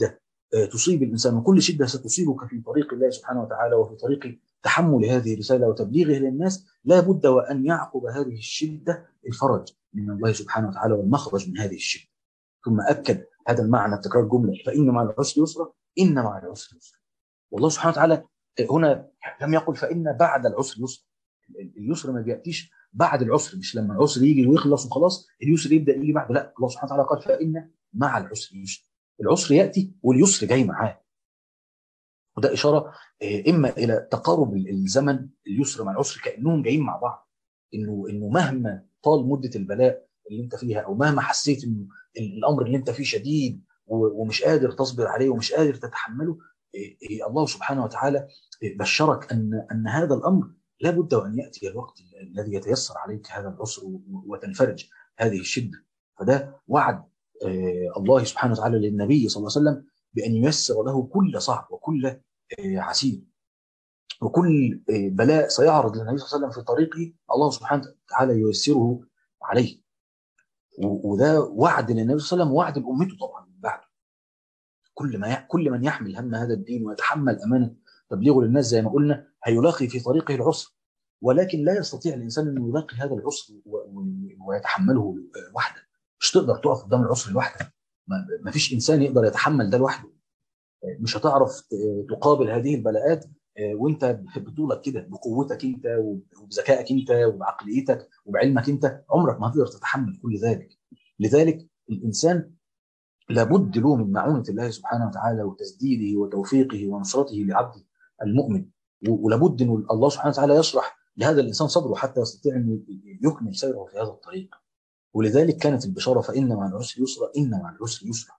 تصيب الإنسان، وكل شدة ستصيبك في طريق الله سبحانه وتعالى وفي طريق تحمل هذه الرسالة وتبليغه للناس، لا بد وأن يعقب هذه الشدة الفرج من الله سبحانه وتعالى والمخرج من هذه الشدة. ثم أكد هذا المعنى تكرار جملة فإن مع العسر يسرا، إن مع العسر يسرا. والله سبحانه وتعالى هنا لم يقل فإن بعد العسر يسرا. اليسر ما بيأتيش بعد العسر، مش لما العسر يجي ويخلص وخلاص اليسر يبدأ يجي بعده، لا، الله سبحانه وتعالى قال فإن مع العسر يسرا. العسر يأتي واليسر جاي معاه، وده إشارة إما إلى تقارب الزمن، اليسر مع العسر كأنهم جايين مع بعض، إنه إنه مهما طال مدة البلاء اللي أنت فيها، أو مهما حسيت إنه الأمر اللي أنت فيه شديد ومش قادر تصبر عليه ومش قادر تتحمله، الله سبحانه وتعالى بشرك أن أن هذا الأمر لابد وأن يأتي الوقت الذي يتيسر عليك هذا العسر وتنفرج هذه الشدة. فده وعد الله سبحانه وتعالى للنبي صلى الله عليه وسلم بأن ييسر له كل صعب وكل عسير وكل بلاء سيعرض للنبي صلى الله عليه وسلم في طريقه، الله سبحانه وتعالى ييسره عليه. وده وعد للنبي صلى الله عليه وسلم، وعد لأمته طبعا من بعده. كل ما كل من يحمل هم هذا الدين ويتحمل أمانة تبليغه للناس زي ما قلنا هيلاقي في طريقه العسر، ولكن لا يستطيع الإنسان أن يلاقي هذا العسر ويتحمله وحده. مش تقدر تقف قدام العسر لوحدك، ما فيش إنسان يقدر يتحمل ده لوحده. مش هتعرف تقابل هذه البلاءات وانت بطولك كده، بقوتك انت وبذكائك انت وبعقليتك وبعلمك انت، عمرك ما هتقدر تتحمل كل ذلك. لذلك الانسان لابد له من معونة الله سبحانه وتعالى وتسديده وتوفيقه ونصرته لعبده المؤمن، ولابد ان الله سبحانه وتعالى يشرح لهذا الانسان صدره حتى يستطيع ان يكمل سيره في هذا الطريق. ولذلك كانت البشارة فإن مع العسر يسرا، إن مع العسر يسرا.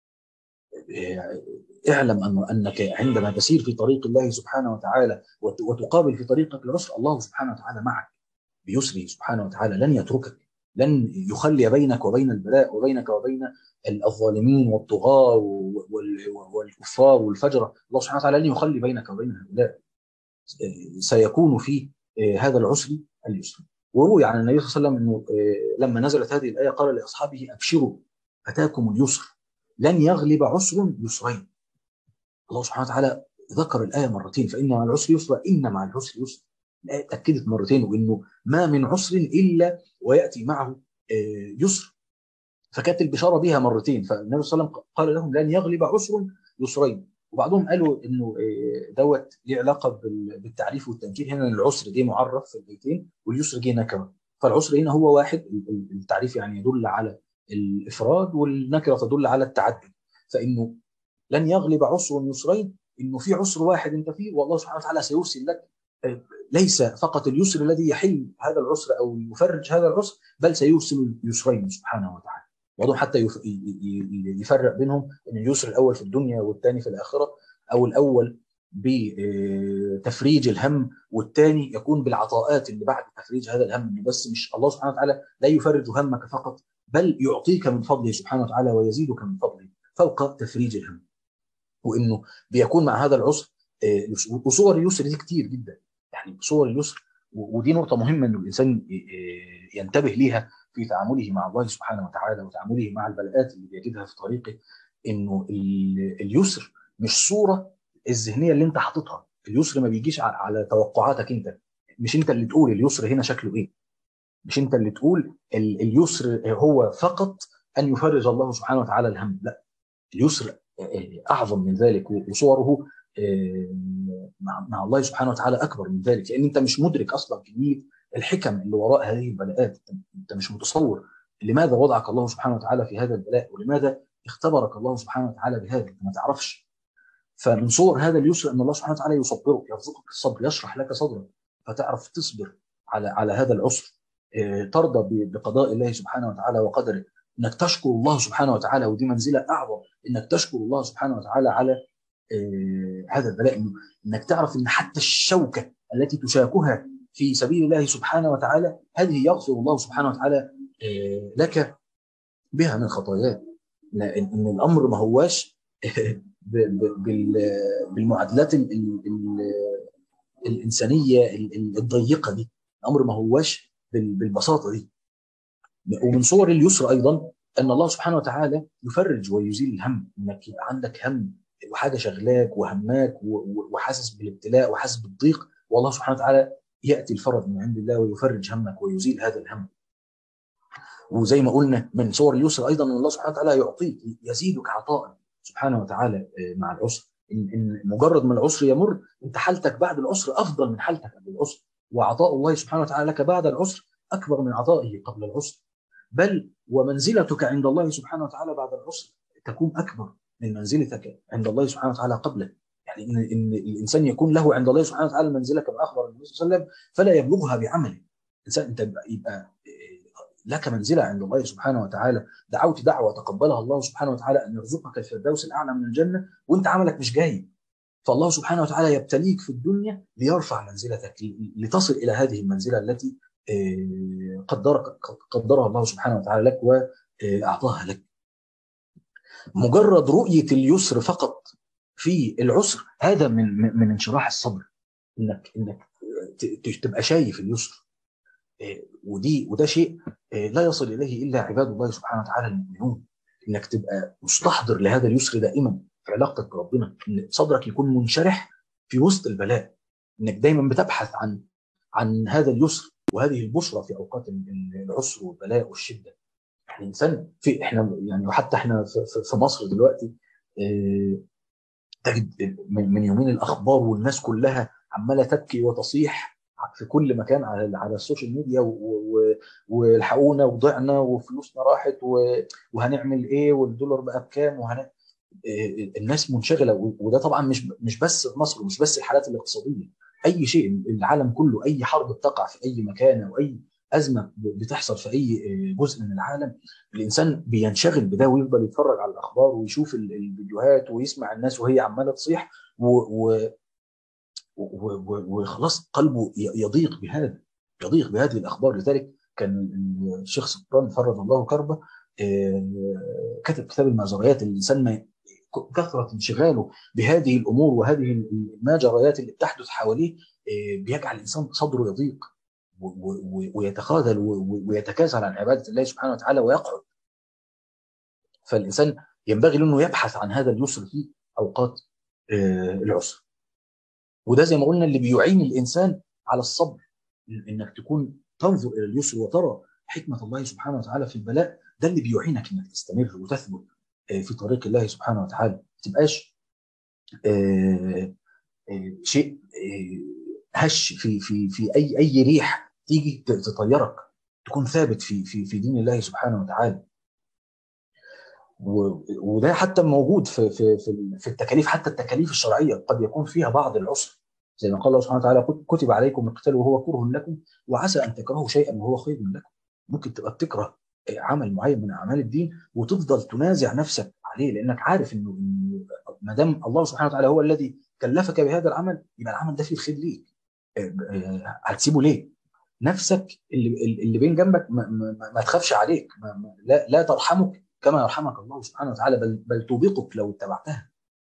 اعلم أن أنك عندما تسير في طريق الله سبحانه وتعالى وتقابل في طريقك العسر، الله سبحانه وتعالى معك بيسره سبحانه وتعالى، لن يتركك، لن يخلي بينك وبين البلاء وبينك وبين الظالمين والطغاة والكفار والفجرة. الله سبحانه وتعالى لن يخلي بينك وبين هؤلاء، سيكون في هذا العسر اليسر. وروي عن النبي صلى الله عليه وسلم أنه لما نزلت هذه الآية قال لأصحابه أبشروا أتاكم اليسر لن يغلب عسر يسرين. الله سبحانه وتعالى ذكر الآية مرتين فإن مع العسر يسرا، إن مع العسر يسرا. الآية اتأكدت مرتين، وإنه ما من عسر إلا ويأتي معه يسر، فكانت البشارة بها مرتين. فالنبي صلى الله عليه وسلم قال لهم لن يغلب عسر يسرين. وبعضهم قالوا إنه دوت ليه علاقة بالتعريف والتنكير، هنا العسر دي معرف في البيتين واليسر جه نكرة. فالعسر هنا هو واحد، التعريف يعني يدل على الإفراد والنكرة تدل على التعدد. فإنه لن يغلب عسر يسرين، إنه في عسر واحد أنت فيه والله سبحانه وتعالى سيرسل لك ليس فقط اليسر الذي يحل هذا العسر أو يفرج هذا العسر، بل سيرسل اليسرين سبحانه وتعالى. وضع حتى يفرق بينهم أن اليسر الأول في الدنيا والثاني في الآخرة، أو الأول بتفريج الهم والثاني يكون بالعطاءات اللي بعد تفريج هذا الهم. بس مش الله سبحانه وتعالى لا يفرج همك فقط، بل يعطيك من فضله سبحانه وتعالى ويزيدك من فضله فوق تفريج الهم. وإنه بيكون مع هذا العسر وصور اليسر دي كتير جدا، يعني صور اليسر. ودي نقطة مهمة إنه الإنسان ينتبه ليها في تعامله مع الله سبحانه وتعالى وتعامله مع البلاءات اللي بيجدها في طريقه. إنه اليسر مش صورة الذهنية اللي أنت حاططها. اليسر ما بيجيش على توقعاتك أنت، مش أنت اللي تقول اليسر هنا شكله إيه، مش أنت اللي تقول اليسر هو فقط أن يفرج الله سبحانه وتعالى الهم. لا، اليسر أعظم من ذلك، وصوره مع الله سبحانه وتعالى أكبر من ذلك، لأن أنت مش مدرك أصلا كمية الحكم اللي وراء هذه البلاءات. أنت مش متصور لماذا وضعك الله سبحانه وتعالى في هذا البلاء، ولماذا اختبرك الله سبحانه وتعالى بهذا، أنت ما تعرفش. فمن صور هذا اليسر أن الله سبحانه وتعالى يصبرك، يرزقك الصبر، يشرح لك صدرك فتعرف تصبر على على هذا العسر، ترضى بقضاء الله سبحانه وتعالى وقدره، انك تشكر الله سبحانه وتعالى. ودي منزله اعظم، انك تشكر الله سبحانه وتعالى على آه هذا البلاء، انك تعرف ان حتى الشوكه التي تشاكها في سبيل الله سبحانه وتعالى هذه يغفر الله سبحانه وتعالى آه لك بها من خطاياك. ان الامر ما هواش بالمعادلات الانسانيه الضيقه دي، الامر ما هواش بالبساطه دي. ومن صور اليسر ايضا ان الله سبحانه وتعالى يفرج ويزيل الهم، انك يبقى عندك هم وحاجه شغلاك وهماك وحاسس بالابتلاء وحاسس بالضيق، والله سبحانه وتعالى ياتي الفرج من عند الله ويفرج همك ويزيل هذا الهم. وزي ما قلنا من صور اليسر ايضا ان الله سبحانه وتعالى يعطيك، يزيدك عطاء سبحانه وتعالى مع العسر. ان ان مجرد ما العسر يمر انت حالتك بعد العسر افضل من حالتك قبل العسر، وعطاء الله سبحانه وتعالى لك بعد العسر اكبر من عطائه قبل العسر، بل ومنزلتك عند الله سبحانه وتعالى بعد العسر تكون اكبر من منزلتك عند الله سبحانه وتعالى قبله. يعني ان ان الانسان يكون له عند الله سبحانه وتعالى منزله كما اخبر النبي صلى الله عليه وسلم فلا يبلغها بعمله. الانسان انت يبقى لك منزله عند الله سبحانه وتعالى، دعوت دعوه تقبلها الله سبحانه وتعالى ان يرزقك الفردوس الاعلى من الجنه وانت عملك مش جاي، فالله سبحانه وتعالى يبتليك في الدنيا ليرفع منزلتك لتصل الى هذه المنزله التي قدرك قدرها الله سبحانه وتعالى لك واعطاها لك. مجرد رؤيه اليسر فقط في العسر هذا من من انشراح الصدر، انك انك تبقى شايف اليسر، ودي وده شيء لا يصل اليه الا عباد الله سبحانه وتعالى المؤمنون. انك تبقى مستحضر لهذا اليسر دائما في علاقتك بربنا، ان صدرك يكون منشرح في وسط البلاء، انك دايما بتبحث عن عن هذا اليسر وهذه البشرى في اوقات العسر والبلاء والشده. يعني الانسان في احنا يعني وحتى احنا في, في مصر دلوقتي تجد من يومين الاخبار والناس كلها عماله تبكي وتصيح في كل مكان على على السوشيال ميديا، والحقونا وضعنا وفلوسنا راحت وهنعمل ايه والدولار بقى بكام وهن... الناس منشغله، وده طبعا مش مش بس في مصر ومش بس الحالات الاقتصاديه، اي شيء العالم كله، اي حرب بتقع في اي مكان او اي ازمه بتحصل في اي جزء من العالم، الانسان بينشغل بده ويفضل يتفرج على الاخبار ويشوف الفيديوهات ويسمع الناس وهي عماله تصيح وخلاص قلبه يضيق بهذا، يضيق بهذه الاخبار. لذلك كان الشيخ سلطان فرج الله كربه كتب كتاب المجريات. الانسان كثره انشغاله بهذه الامور وهذه المجريات اللي بتحدث حواليه بيجعل الانسان صدره يضيق ويتخاذل ويتكاسل عن عباده الله سبحانه وتعالى ويقعد. فالانسان ينبغي له انه يبحث عن هذا اليسر في اوقات العسر، وده زي ما قلنا اللي بيعين الانسان على الصبر، انك تكون تنظر الى اليسر وترى حكمه الله سبحانه وتعالى في البلاء، ده اللي بيعينك انك تستمر وتثبت في طريق الله سبحانه وتعالى، ما تبقاش شيء هش في في في اي اي ريح تيجي تطيرك، تكون ثابت في في في دين الله سبحانه وتعالى. وده حتى موجود في في في التكاليف، حتى التكاليف الشرعيه قد يكون فيها بعض العسر، زي ما قال الله سبحانه وتعالى كتب عليكم القتال وهو كره لكم وعسى ان تكرهوا شيئا وهو خير لكم. ممكن تبقى بتكره عمل معين من اعمال الدين وتفضل تنازع نفسك عليه، لانك عارف انه ما دام الله سبحانه وتعالى هو الذي كلفك بهذا العمل يبقى العمل ده فيه خير ليك، هتسيبه ليه؟ نفسك اللي اللي بين جنبك ما, ما, ما تخافش عليك، ما ما لا, لا ترحمك كما يرحمك الله سبحانه وتعالى، بل بل توبقك لو اتبعتها.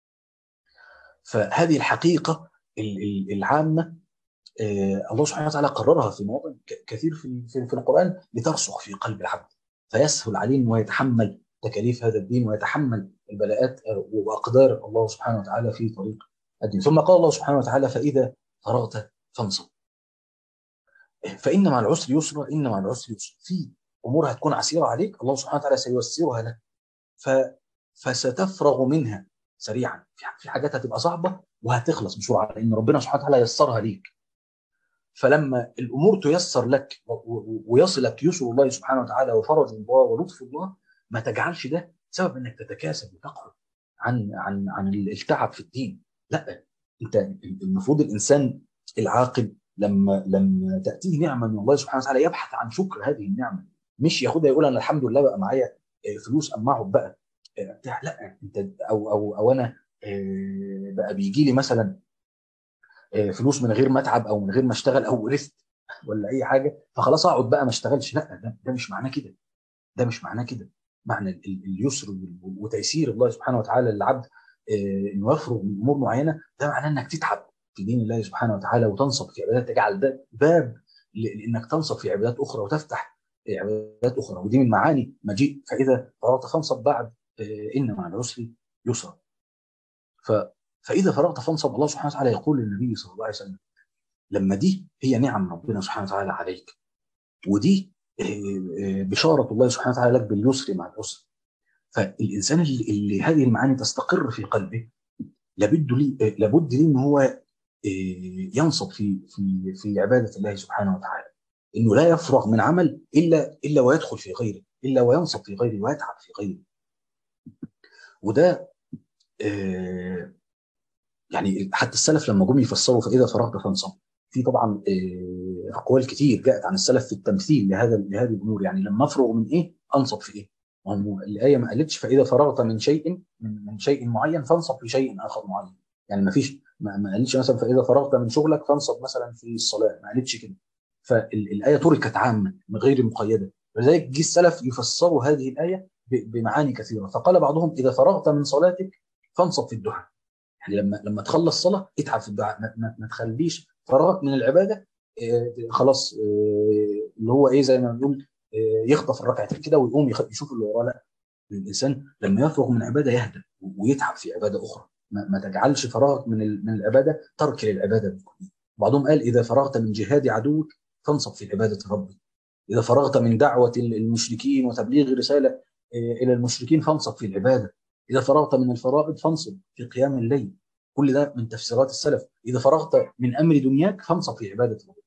فهذه الحقيقه العامه الله سبحانه وتعالى قررها في مواطن كثير في في القرآن لترسخ في قلب العبد، فيسهل عليه انه يتحمل تكاليف هذا الدين ويتحمل البلاءات واقدار الله سبحانه وتعالى في طريق الدين. ثم قال الله سبحانه وتعالى فإذا فرغت فانصب، فإن مع العسر يسرا إن مع العسر يسرا. في أمور هتكون عسيرة عليك الله سبحانه وتعالى سييسرها لك، ف فستفرغ منها سريعا. في حاجات هتبقى صعبة وهتخلص بسرعة لأن ربنا سبحانه وتعالى يسرها ليك. فلما الامور تيسر لك ويصلك يسر الله سبحانه وتعالى وفرج الله ولطف الله، ما تجعلش ده سبب انك تتكاسل وتقعد عن عن عن التعب في الدين. لا، انت المفروض الانسان العاقل لما لما تاتيه نعمه من الله سبحانه وتعالى يبحث عن شكر هذه النعمه، مش ياخدها يقول انا الحمد لله بقى معايا فلوس اما اقعد بقى بتاع. لا، انت او او او انا بقى بيجي لي مثلا فلوس من غير ما اتعب او من غير ما اشتغل او ورثت ولا اي حاجه فخلاص اقعد بقى ما اشتغلش. لا، ده, ده مش معناه كده، ده مش معناه كده. معنى اليسر وتيسير الله سبحانه وتعالى للعبد انه يفرغ من امور معينه، ده معناه انك تتعب في دين الله سبحانه وتعالى وتنصب في عبادات، تجعل ده باب لانك تنصب في عبادات اخرى وتفتح عبادات اخرى. ودي من معاني مجيء فاذا فرغت فانصب بعد ان مع العسر يسرا. ف فاذا فرغت فانصب. الله سبحانه وتعالى يقول للنبي صلى الله عليه وسلم لما دي هي نعم ربنا سبحانه وتعالى عليك، ودي بشاره الله سبحانه وتعالى لك باليسر مع العسر. فالانسان اللي, اللي هذه المعاني تستقر في قلبه لابد لي لابد لي ان هو ينصب في في في عباده الله سبحانه وتعالى، انه لا يفرغ من عمل الا الا ويدخل في غيره، الا وينصب في غيره ويتعب في غيره. وده آه يعني حتى السلف لما جم يفسروا فاذا فرغت فانصب، في طبعا آه اقوال كتير جاءت عن السلف في التمثيل لهذا لهذه الامور. يعني لما افرغ من ايه انصب في ايه؟ الايه ما قالتش فاذا فرغت من شيء من, من شيء معين فانصب في شيء اخر معين. يعني ما فيش ما, ما قالتش مثلا فاذا فرغت من شغلك فانصب مثلا في الصلاه، ما قالتش كده. فالايه تركت عامه من غير مقيده، ولذلك جه السلف يفسروا هذه الايه بمعاني كثيره. فقال بعضهم اذا فرغت من صلاتك فانصب في الدعاء. يعني لما لما تخلص صلاه اتعب في الدعاء، ما, ما, ما تخليش فراغك من العباده آه خلاص آه اللي هو ايه زي ما بنقول آه يخطف الركعتين كده ويقوم يشوف اللي وراه. لا، الانسان لما يفرغ من عباده يهدى ويتعب في عباده اخرى. ما, ما تجعلش فراغك من من العباده ترك للعباده بالكليه. بعضهم قال اذا فرغت من جهاد عدوك فانصب في عباده ربك، اذا فرغت من دعوه المشركين وتبليغ رساله الى المشركين فانصب في العباده، اذا فرغت من الفرائض فانصب في قيام الليل. كل ده من تفسيرات السلف. اذا فرغت من امر دنياك فانصب في عباده ربك.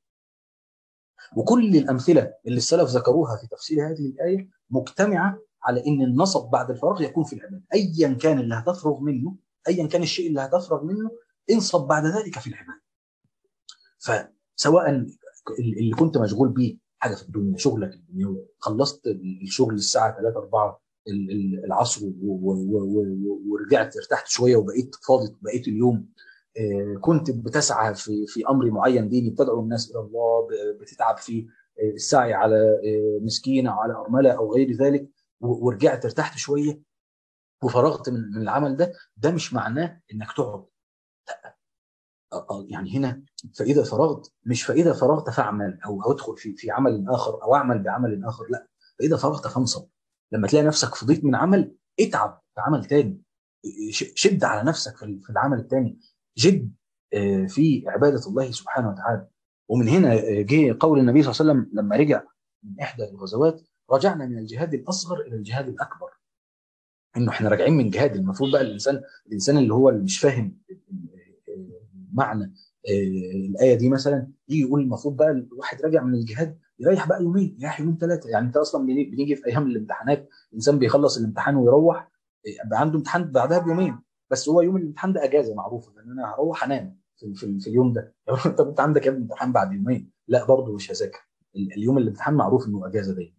وكل الامثله اللي السلف ذكروها في تفسير هذه الايه مجتمعه على ان النصب بعد الفراغ يكون في العباده. ايا كان اللي هتفرغ منه، ايا كان الشيء اللي هتفرغ منه، انصب بعد ذلك في العباده. فسواء اللي كنت مشغول بيه حاجه في الدنيا، شغلك الدنيوي، خلصت الشغل الساعه ثلاثة أربعة العصر ورجعت ارتحت شويه وبقيت فاضي بقيت اليوم، كنت بتسعى في في امر معين ديني، بتدعو الناس الى الله، بتتعب في السعي على مسكين او على ارمله او غير ذلك، ورجعت ارتحت شويه وفرغت من من العمل ده، ده مش معناه انك تقعد. لا، يعني هنا فاذا فرغت مش فاذا فرغت فاعمل او ادخل في في عمل اخر او اعمل بعمل اخر، لا، فاذا فرغت فانصب. لما تلاقي نفسك فضيت من عمل اتعب في عمل تاني، شد على نفسك في العمل التاني، جد في عباده الله سبحانه وتعالى. ومن هنا جه قول النبي صلى الله عليه وسلم لما رجع من احدى الغزوات رجعنا من الجهاد الاصغر الى الجهاد الاكبر. انه احنا راجعين من جهاد. المفروض بقى الانسان الانسان اللي هو اللي مش فاهم معنى الايه دي مثلا يجي يقول المفروض بقى الواحد راجع من الجهاد يريح بقى يومين، يريح يومين ثلاثه. يعني انت اصلا بنيجي في ايام الامتحانات الانسان بيخلص الامتحان ويروح يبقى عنده امتحان بعدها بيومين، بس هو يوم الامتحان ده اجازه معروفه ان انا هروح انام في, في, في اليوم ده. طب انت عندك يا ابني امتحان بعد يومين، لا برضه مش هذاكر اليوم الامتحان معروف انه اجازه دايما.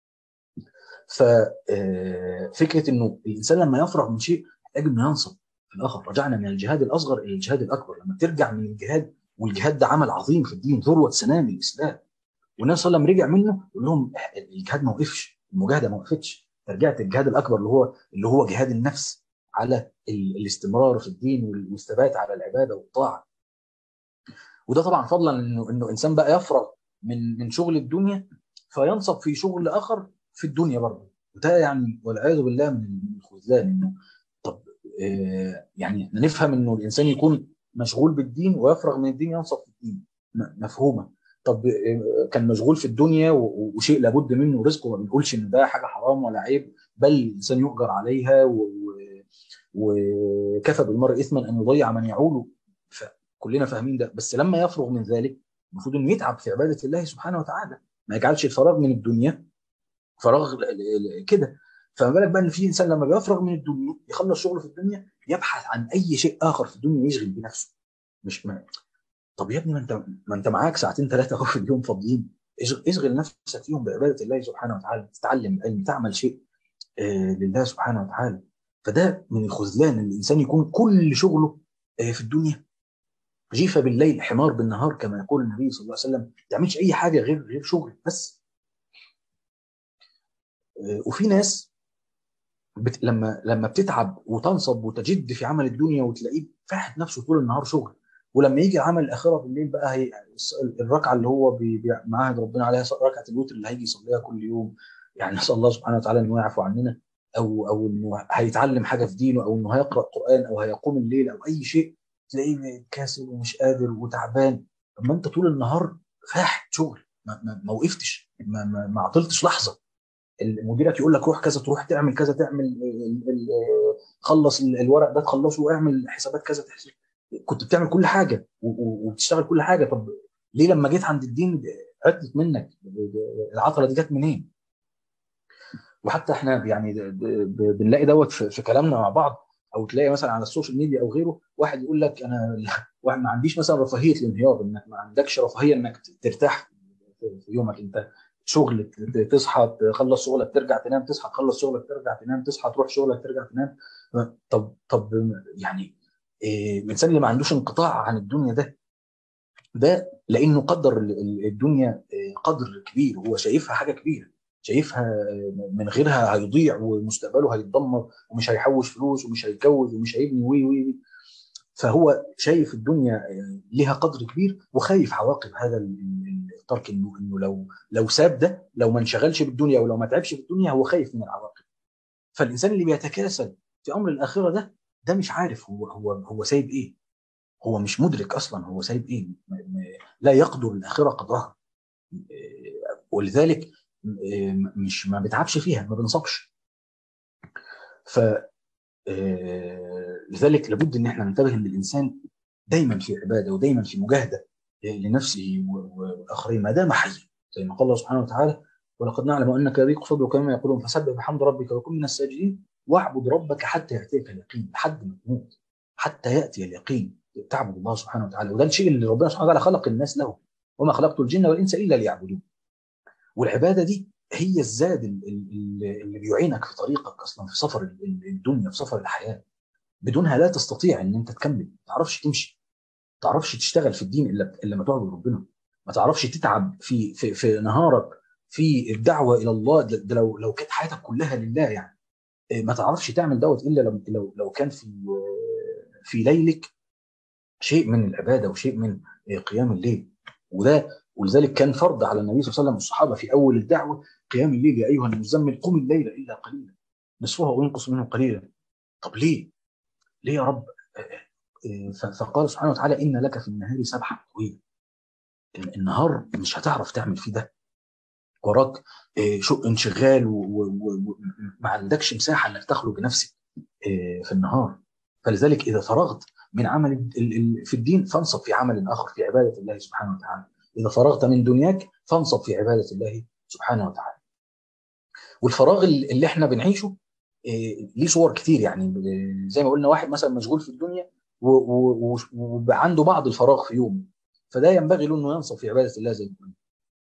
ففكره انه الانسان لما يفرغ من شيء يحتاج انه ينصب في الاخر. رجعنا من الجهاد الاصغر الى الجهاد الاكبر. لما ترجع من الجهاد، والجهاد ده عمل عظيم في الدين، ذروه سنام الاسلام، والنبي صلى الله عليه وسلم رجع منه يقول لهم الجهاد ما وقفش، المجاهده ما وقفتش، رجعت الجهاد الاكبر اللي هو اللي هو جهاد النفس على الاستمرار في الدين والثبات على العباده والطاعه. وده طبعا فضلا انه انه انسان بقى يفرغ من من شغل الدنيا فينصب في شغل اخر في الدنيا برضه. وده يعني والعياذ بالله من الخذلان. انه طب آه يعني احنا نفهم انه الانسان يكون مشغول بالدين ويفرغ من الدين ينصب في الدين، مفهومه. طب آه كان مشغول في الدنيا وشيء لابد منه رزقه، ما بنقولش ان ده حاجه حرام ولا عيب، بل الانسان يؤجر عليها، وكفى بالمرء اثما ان يضيع من يعول. كلنا فاهمين ده. بس لما يفرغ من ذلك المفروض انه يتعب في عباده الله سبحانه وتعالى، ما يجعلش الفراغ من الدنيا فراغ كده. فما بالك بقى ان في انسان لما بيفرغ من الدنيا يخلص شغله في الدنيا يبحث عن اي شيء اخر في الدنيا يشغل بنفسه. مش ما... طب يا ابني ما انت ما انت معاك ساعتين ثلاثه اهو في اليوم فاضيين، اشغل نفسك فيهم بعباده الله سبحانه وتعالى، تتعلم علم، تعمل شيء آه لله سبحانه وتعالى. فده من الخذلان ان الانسان يكون كل شغله آه في الدنيا. جيفة بالليل حمار بالنهار كما يقول النبي صلى الله عليه وسلم. ما تعملش اي حاجه غير غير شغل بس. وفي ناس بت... لما لما بتتعب وتنصب وتجد في عمل الدنيا وتلاقيه فاحت نفسه طول النهار شغل، ولما يجي عمل الاخره بالليل بقى هي الركعه اللي هو معاهد ربنا عليها ركعه الوتر اللي هيجي يصليها كل يوم، يعني نسال الله سبحانه وتعالى انه يعفو عننا. او او انه هيتعلم حاجه في دينه، او انه هيقرا قران، او هيقوم الليل، او اي شيء، تلاقيه كاسل ومش قادر وتعبان. طب ما انت طول النهار فاحت شغل، ما, ما, ما وقفتش، ما, ما, ما عطلتش لحظه. مديرك يقول لك روح كذا، تروح تعمل كذا، تعمل ال- ال- خلص ال- الورق ده تخلصه، واعمل حسابات كذا تحسب. كنت بتعمل كل حاجه و- و- وبتشتغل كل حاجه. طب ليه لما جيت عند الدين عطلت منك؟ العطله دي جت منين؟ وحتى احنا يعني ب- ب- بنلاقي دوت في في كلامنا مع بعض، او تلاقي مثلا على السوشيال ميديا او غيره، واحد يقول لك انا واحد ما عنديش مثلا رفاهيه الانهيار، انك ما عندكش رفاهيه انك ترتاح في في يومك. انت شغل، تصحى تخلص شغلك ترجع تنام، تصحى تخلص شغلك ترجع تنام، تصحى تروح شغلك ترجع تنام. طب طب يعني إيه الانسان اللي ما عندوش انقطاع عن الدنيا ده؟ ده لانه قدر ال- ال- الدنيا آه، قدر كبير، هو شايفها حاجه كبيره، شايفها آه، من غيرها هيضيع ومستقبله هيتدمر، ومش هيحوش فلوس ومش هيتجوز ومش هيبني وي وي وي. فهو شايف الدنيا آه، ليها قدر كبير، وخايف عواقب هذا ال- ال- الترك، انه انه لو لو ساب ده، لو ما انشغلش بالدنيا او لو ما تعبش في الدنيا، هو خايف من العواقب. فالانسان اللي بيتكاسل في امر الاخره ده، ده مش عارف هو هو هو سايب ايه، هو مش مدرك اصلا هو سايب ايه، م- م- لا يقدر الاخره قدرها. آه، ولذلك آه، مش ما بيتعبش فيها، ما بنصبش. ف آه، لذلك لابد ان احنا ننتبه ان الانسان دايما في عباده، ودايما في مجاهده آه، لنفسه و- و- والاخرين ما دام حيا، زي ما قال الله سبحانه وتعالى: ولقد نعلم انك يضيق صدرك كما يقولون فسبح بحمد ربك وكن من الساجدين واعبد ربك حتى ياتيك اليقين. لحد ما تموت، حتى ياتي اليقين، تعبد الله سبحانه وتعالى. وده الشيء اللي ربنا سبحانه وتعالى خلق الناس له: وما خلقت الجن والانس الا ليعبدون. والعباده دي هي الزاد ال- ال- اللي بيعينك في طريقك اصلا، في سفر ال- الدنيا، في سفر الحياه. بدونها لا تستطيع ان انت تكمل، ما تعرفش تمشي، ما تعرفش تشتغل في الدين الا الا لما تعبد ربنا. ما تعرفش تتعب في في في نهارك في الدعوه الى الله، ده ده لو لو كانت حياتك كلها لله يعني. إيه، ما تعرفش تعمل دوت الا لو لو لو كان في في ليلك شيء من العباده، وشيء من إيه، قيام الليل. وده ولذلك كان فرض على النبي صلى الله عليه وسلم والصحابه في اول الدعوه: قيام الليل يا ايها المزمل قم الليل الا قليلا نصفه او انقص منه قليلا. طب ليه؟ ليه يا رب؟ ف- فقال سبحانه وتعالى: إن لك في النهار سبحا طويلا. النهار مش هتعرف تعمل فيه ده، وراك آه، شو انشغال، وما عندكش مساحة انك تخلو بنفسك آه، في النهار. فلذلك إذا فرغت من عمل ال- ال- في الدين، فانصب في عمل آخر في عبادة الله سبحانه وتعالى. إذا فرغت من دنياك، فانصب في عبادة الله سبحانه وتعالى. والفراغ اللي اللي احنا بنعيشه آه، ليه صور كتير يعني. آه، زي ما قلنا، واحد مثلا مشغول في الدنيا و- و- و- وبقى عنده بعض الفراغ في يومه، فده ينبغي له انه ينصب في عباده الله زي ما قلنا.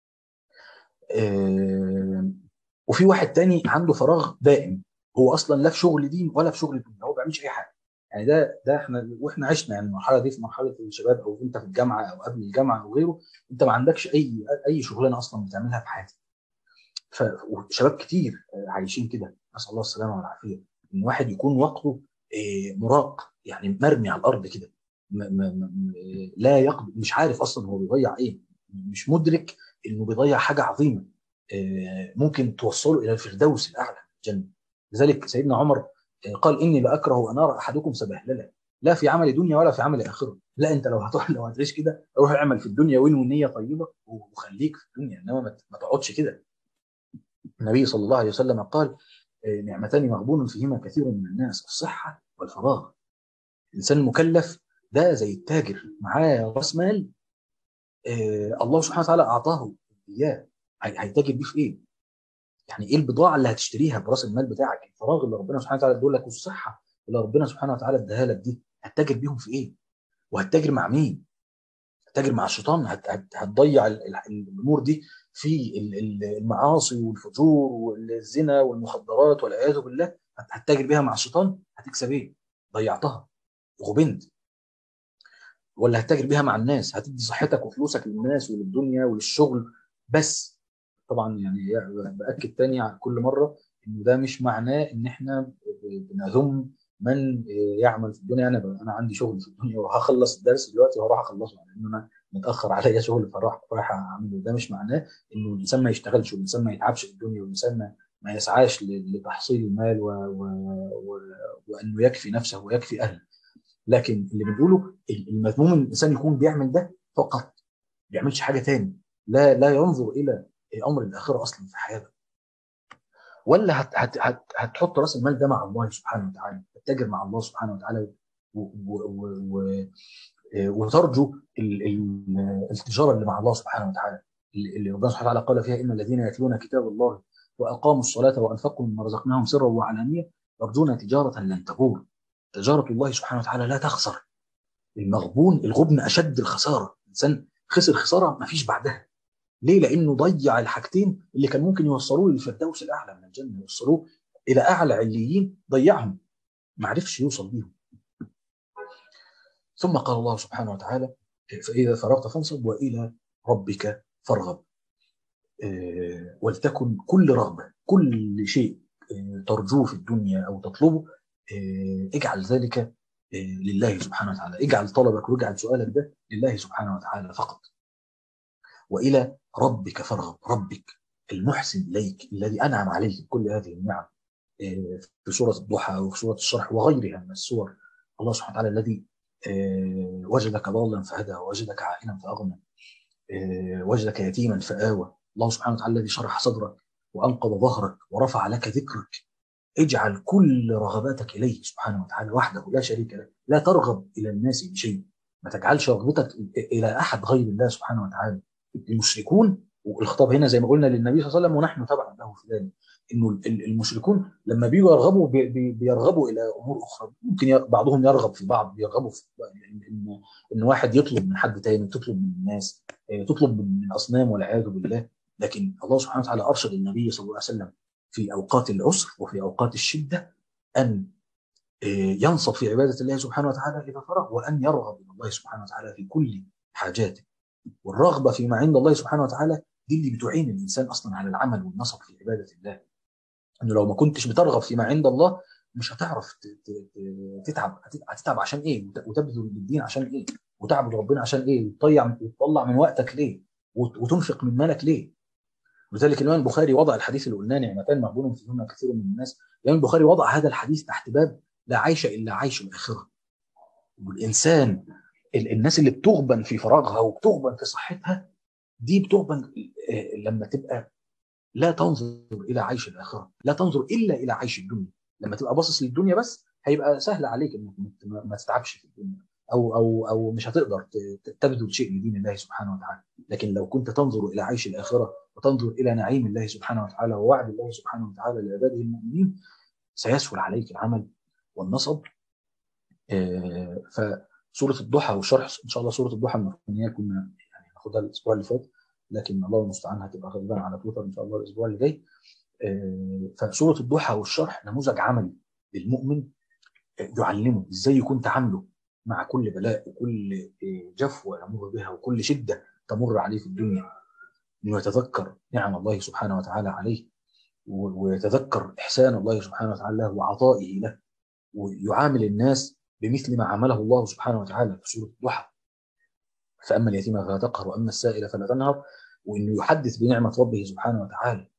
آه، وفي واحد تاني عنده فراغ دائم، هو اصلا لا في شغل دين ولا في شغل دنيا، هو ما بيعملش اي حاجه. يعني ده ده احنا واحنا عشنا يعني المرحله دي في مرحله الشباب، او انت في الجامعه او قبل الجامعه او غيره، انت ما عندكش اي اي شغلانه اصلا بتعملها في حياتك. فشباب كتير آه، عايشين كده، نسال الله السلامه والعافيه. ان واحد يكون وقته آه، مراق، يعني مرمي على الارض كده، م- م- م- لا يقضي، مش عارف اصلا هو بيضيع ايه، مش مدرك انه بيضيع حاجه عظيمه آه، ممكن توصله الى الفردوس الاعلى من الجنه. لذلك سيدنا عمر آه، قال: اني لاكره ان ارى احدكم سبهللا، لا في عمل دنيا ولا في عمل اخره. لا، انت لو هتروح لو هتعيش كده، روح اعمل في الدنيا وانوي نيه طيبه وخليك في الدنيا، انما ما ما تقعدش كده. النبي صلى الله عليه وسلم قال: آه، نعمتان مغبون فيهما كثير من الناس: الصحة والفراغ. الإنسان المكلف ده زي التاجر، معاه رأس مال آه، الله سبحانه وتعالى أعطاه إياه، هي- هيتاجر بيه في إيه؟ يعني إيه البضاعة اللي هتشتريها برأس المال بتاعك؟ الفراغ اللي ربنا سبحانه وتعالى اداه لك، والصحة اللي ربنا سبحانه وتعالى اداها لك دي، هتتاجر بيهم في إيه؟ وهتتاجر مع مين؟ تاجر مع الشيطان، هت- هت- هتضيع ال- ال- الامور دي في ال- ال- المعاصي والفجور والزنا والمخدرات والعياذ بالله. هت- هتتاجر بيها مع الشيطان، هتكسب ايه؟ ضيعتها وغبنت. ولا هتتاجر بيها مع الناس، هتدي صحتك وفلوسك للناس وللدنيا وللشغل بس. طبعا يعني باكد تاني على كل مره ان ده مش معناه ان احنا بنذم من يعمل في الدنيا. انا انا عندي شغل في الدنيا وهخلص الدرس دلوقتي وهروح اخلصه، لان انا متاخر عليا شغل فراح رايح اعمله. ده مش معناه انه الانسان ما يشتغلش، والانسان ما يتعبش في الدنيا، والانسان ما ما يسعاش لتحصيل المال و... و... و... وانه يكفي نفسه ويكفي اهله. لكن اللي بنقوله المذموم ان الانسان يكون بيعمل ده فقط، ما بيعملش حاجه تاني، لا لا ينظر الى امر الاخره اصلا في حياته. ولا هت هت هت هتحط راس المال ده مع الله سبحانه وتعالى، تتاجر مع الله سبحانه وتعالى و... و... و... وترجو ال... ال... التجاره اللي مع الله سبحانه وتعالى، اللي ربنا سبحانه وتعالى قال فيها ان الذين يتلون كتاب الله واقاموا الصلاه وانفقوا مما رزقناهم سرا وعلانيه يرجون تجاره لن تبور. تجاره الله سبحانه وتعالى لا تخسر. المغبون الغبن اشد الخساره، الانسان خسر خساره ما فيش بعدها. ليه؟ لانه ضيع الحاجتين اللي كان ممكن يوصلوه للفردوس الاعلى من الجنه، يوصلوه الى اعلى عليين، ضيعهم، ما عرفش يوصل بيهم. ثم قال الله سبحانه وتعالى فاذا فرغت فانصب والى ربك فارغب. آه، ولتكن كل رغبه، كل شيء آه، ترجوه في الدنيا او تطلبه، آه، اجعل ذلك آه، لله سبحانه وتعالى، اجعل طلبك واجعل سؤالك ده لله سبحانه وتعالى فقط. والى ربك فارغب، ربك المحسن اليك الذي انعم عليك بكل هذه النعم، آه، في سوره الضحى وفي سوره الشرح وغيرها من السور. الله سبحانه وتعالى الذي آه، وجدك ضالا فهدى ووجدك عائلا فاغنى، آه، وجدك يتيما فآوى. الله سبحانه وتعالى الذي شرح صدرك وأنقض ظهرك ورفع لك ذكرك. اجعل كل رغباتك إليه سبحانه وتعالى وحده لا شريك له، لا ترغب إلى الناس بشيء، ما تجعلش رغبتك إلى أحد غير الله سبحانه وتعالى. المشركون، والخطاب هنا زي ما قلنا للنبي صلى الله عليه وسلم ونحن تبعا له في ذلك، انه المشركون لما بيجوا يرغبوا بي بي بيرغبوا الى امور اخرى، ممكن بعضهم يرغب في بعض، بيرغبوا في ان ان واحد يطلب من حد تاني، تطلب من الناس، تطلب من اصنام والعياذ بالله. لكن الله سبحانه وتعالى ارشد النبي صلى الله عليه وسلم في اوقات العسر وفي اوقات الشده ان ينصب في عباده الله سبحانه وتعالى اذا فرغ، وان يرغب الى الله سبحانه وتعالى في كل حاجاته. والرغبه فيما عند الله سبحانه وتعالى دي اللي بتعين الانسان اصلا على العمل والنصب في عباده الله. انه لو ما كنتش بترغب فيما عند الله مش هتعرف تتعب. هتتعب عشان ايه؟ وتبذل للدين عشان ايه؟ وتعبد ربنا عشان ايه؟ وتضيع وتطلع من وقتك ليه؟ وتنفق من مالك ليه؟ لذلك الامام البخاري وضع الحديث اللي قلناه نعمتان مغبون فيهما كثير من الناس. الامام البخاري وضع هذا الحديث تحت باب لا عيش الا عيش الاخره. والانسان الناس اللي بتغبن في فراغها وبتغبن في صحتها دي بتغبن لما تبقى لا تنظر الى عيش الاخره، لا تنظر الا الى عيش الدنيا. لما تبقى باصص للدنيا بس هيبقى سهل عليك انك ما تتعبش في الدنيا، او او او مش هتقدر تبذل شيء لدين الله سبحانه وتعالى. لكن لو كنت تنظر الى عيش الاخره وتنظر الى نعيم الله سبحانه وتعالى ووعد الله سبحانه وتعالى لعباده المؤمنين سيسهل عليك العمل والنصب. فسوره الضحى والشرح ان شاء الله سوره الضحى المفروض ان هي كنا يعني ناخدها الاسبوع اللي فات، لكن الله المستعان هتبقى غالبا على تويتر ان شاء الله الاسبوع اللي جاي. فسوره الضحى والشرح نموذج عملي للمؤمن يعلمه ازاي يكون تعامله مع كل بلاء وكل جفوه يمر بها وكل شده تمر عليه في الدنيا، انه يتذكر نعم الله سبحانه وتعالى عليه ويتذكر احسان الله سبحانه وتعالى له وعطائه له، ويعامل الناس بمثل ما عامله الله سبحانه وتعالى في سوره الضحى. فاما اليتيم فلا تقهر واما السائل فلا تنهر، وانه يحدث بنعمه ربه سبحانه وتعالى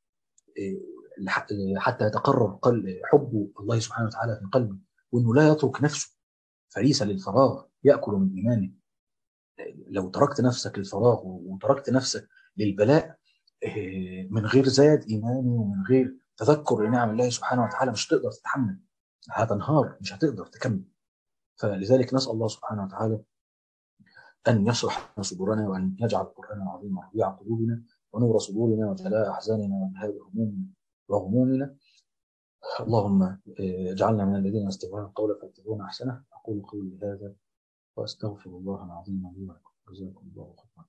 حتى يتقرر حب الله سبحانه وتعالى في قلبه، وانه لا يترك نفسه فريسه للفراغ ياكل من ايمانه. لو تركت نفسك للفراغ وتركت نفسك للبلاء من غير زاد ايماني ومن غير تذكر لنعم الله سبحانه وتعالى مش هتقدر تتحمل، هتنهار مش هتقدر تكمل. فلذلك نسال الله سبحانه وتعالى ان يشرح صدورنا وان يجعل القران العظيم ربيع قلوبنا ونور صدورنا وجلاء احزاننا وذهاب همومنا وغمومنا. اللهم اجعلنا من الذين يستمعون القول فيتبعون احسنه. اقول قولي هذا واستغفر الله العظيم لي ولكم. جزاكم الله خيرا.